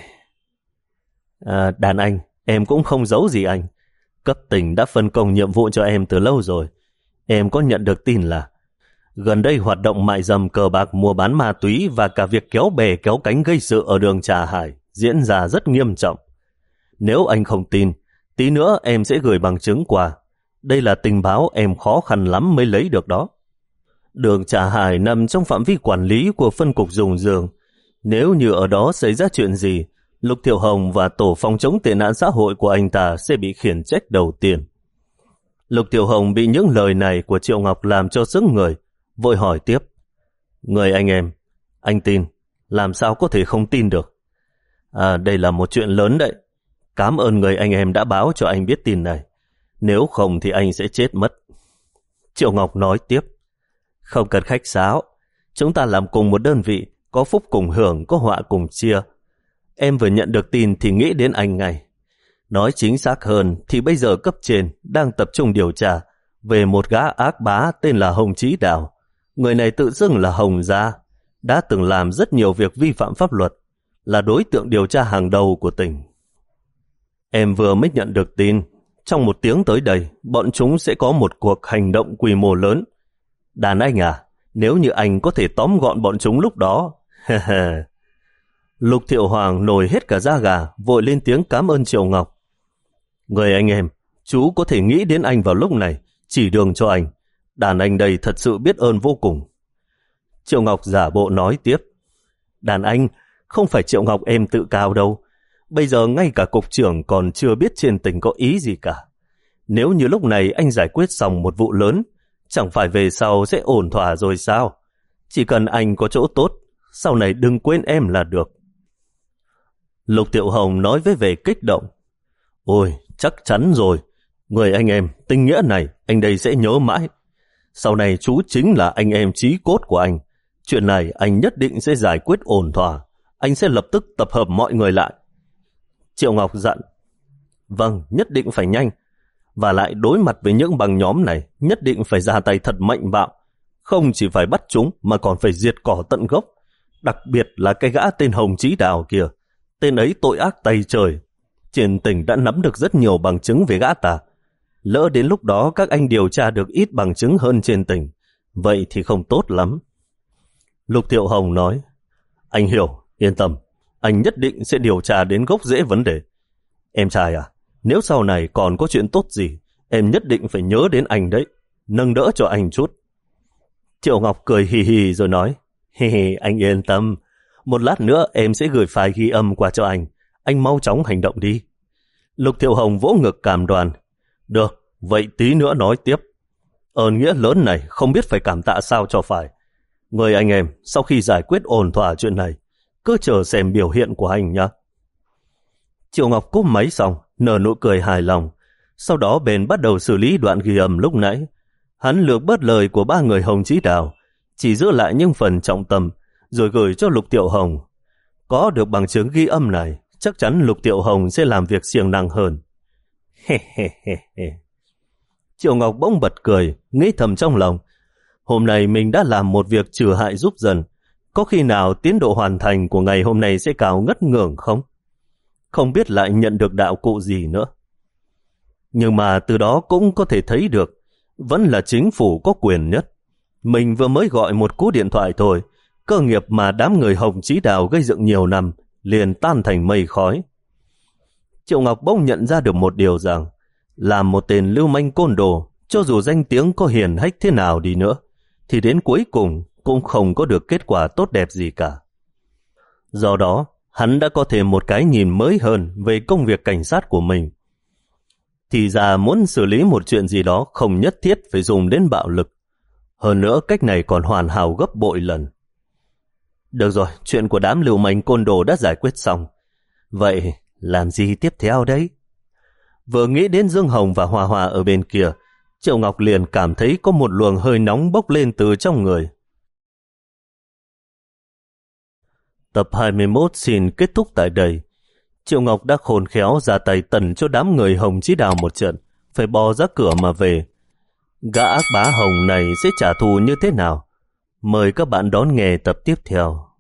à, đàn anh, em cũng không giấu gì anh. Cấp tỉnh đã phân công nhiệm vụ cho em từ lâu rồi. Em có nhận được tin là gần đây hoạt động mại dâm cờ bạc mua bán ma túy và cả việc kéo bè kéo cánh gây sự ở đường Trà Hải diễn ra rất nghiêm trọng. Nếu anh không tin, tí nữa em sẽ gửi bằng chứng qua. Đây là tình báo em khó khăn lắm mới lấy được đó. Đường Trà Hải nằm trong phạm vi quản lý của phân cục Dùng Giường. Nếu như ở đó xảy ra chuyện gì, Lục Thiệu Hồng và tổ phòng chống tệ nạn xã hội của anh ta sẽ bị khiển trách đầu tiên. Lục Thiệu Hồng bị những lời này của Triệu Ngọc làm cho sững người, vội hỏi tiếp. Người anh em, anh tin, làm sao có thể không tin được? À, đây là một chuyện lớn đấy. Cảm ơn người anh em đã báo cho anh biết tin này. Nếu không thì anh sẽ chết mất. Triệu Ngọc nói tiếp. Không cần khách sáo. Chúng ta làm cùng một đơn vị, có phúc cùng hưởng, có họa cùng chia. Em vừa nhận được tin thì nghĩ đến anh ngay. Nói chính xác hơn thì bây giờ cấp trên đang tập trung điều tra về một gã ác bá tên là Hồng Chí Đào. Người này tự xưng là Hồng Gia, đã từng làm rất nhiều việc vi phạm pháp luật, là đối tượng điều tra hàng đầu của tỉnh. Em vừa mới nhận được tin, trong một tiếng tới đây, bọn chúng sẽ có một cuộc hành động quy mô lớn. Đàn anh à, nếu như anh có thể tóm gọn bọn chúng lúc đó... Lục Thiệu Hoàng nổi hết cả da gà, vội lên tiếng cảm ơn Triệu Ngọc. Người anh em, chú có thể nghĩ đến anh vào lúc này, chỉ đường cho anh. Đàn anh đây thật sự biết ơn vô cùng. Triệu Ngọc giả bộ nói tiếp. Đàn anh, không phải Triệu Ngọc em tự cao đâu. Bây giờ ngay cả cục trưởng còn chưa biết trên tỉnh có ý gì cả. Nếu như lúc này anh giải quyết xong một vụ lớn, chẳng phải về sau sẽ ổn thỏa rồi sao? Chỉ cần anh có chỗ tốt, sau này đừng quên em là được. Lục Thiệu Hồng nói với vẻ kích động. Ôi, chắc chắn rồi. Người anh em, tình nghĩa này anh đây sẽ nhớ mãi. Sau này chú chính là anh em chí cốt của anh. Chuyện này anh nhất định sẽ giải quyết ổn thỏa. Anh sẽ lập tức tập hợp mọi người lại. Triệu Ngọc dặn. Vâng, nhất định phải nhanh. Và lại đối mặt với những băng nhóm này, nhất định phải ra tay thật mạnh bạo. Không chỉ phải bắt chúng mà còn phải diệt cỏ tận gốc. Đặc biệt là cái gã tên Hồng Chí Đào kia. Tên ấy tội ác tày trời. Trên tỉnh đã nắm được rất nhiều bằng chứng về gã ta. Lỡ đến lúc đó các anh điều tra được ít bằng chứng hơn trên tỉnh, vậy thì không tốt lắm. Lục Thiệu Hồng nói. Anh hiểu, yên tâm. Anh nhất định sẽ điều tra đến gốc rễ vấn đề. Em trai à, nếu sau này còn có chuyện tốt gì, em nhất định phải nhớ đến anh đấy. Nâng đỡ cho anh chút. Triệu Ngọc cười hì hì rồi nói. Hì hì, anh yên tâm. Một lát nữa em sẽ gửi file ghi âm qua cho anh. Anh mau chóng hành động đi. Lục Thiệu Hồng vỗ ngực cảm đoàn. Được, vậy tí nữa nói tiếp. Ơn nghĩa lớn này không biết phải cảm tạ sao cho phải. Người anh em, sau khi giải quyết ổn thỏa chuyện này, cứ chờ xem biểu hiện của anh nhé. Triệu Ngọc cúp máy xong, nở nụ cười hài lòng. Sau đó bèn bắt đầu xử lý đoạn ghi âm lúc nãy. Hắn lược bớt lời của ba người Hồng Chí Đào, chỉ giữ lại những phần trọng tâm, rồi gửi cho Lục Thiệu Hồng. Có được bằng chứng ghi âm này, chắc chắn Lục Thiệu Hồng sẽ làm việc siêng năng hơn. He he he he. Triệu Ngọc bỗng bật cười, nghĩ thầm trong lòng. Hôm nay mình đã làm một việc trừ hại giúp dân. Có khi nào tiến độ hoàn thành của ngày hôm nay sẽ cao ngất ngưỡng không? Không biết lại nhận được đạo cụ gì nữa. Nhưng mà từ đó cũng có thể thấy được, vẫn là chính phủ có quyền nhất. Mình vừa mới gọi một cú điện thoại thôi, cơ nghiệp mà đám người Hồng Chí Đào gây dựng nhiều năm liền tan thành mây khói. Triệu Ngọc bỗng nhận ra được một điều rằng, làm một tên lưu manh côn đồ, cho dù danh tiếng có hiển hách thế nào đi nữa, thì đến cuối cùng cũng không có được kết quả tốt đẹp gì cả. Do đó, hắn đã có thêm một cái nhìn mới hơn về công việc cảnh sát của mình. Thì ra muốn xử lý một chuyện gì đó không nhất thiết phải dùng đến bạo lực. Hơn nữa cách này còn hoàn hảo gấp bội lần. Được rồi, chuyện của đám lưu manh côn đồ đã giải quyết xong. Vậy làm gì tiếp theo đấy? Vừa nghĩ đến Dương Hồng và Hòa Hòa ở bên kia, Triệu Ngọc liền cảm thấy có một luồng hơi nóng bốc lên từ trong người. Tập hai mươi mốt xin kết thúc tại đây. Triệu Ngọc đã khôn khéo ra tay tần cho đám người Hồng Chí Đào một trận, phải bò ra cửa mà về. Gã ác bá Hồng này sẽ trả thù như thế nào? Mời các bạn đón nghe tập tiếp theo.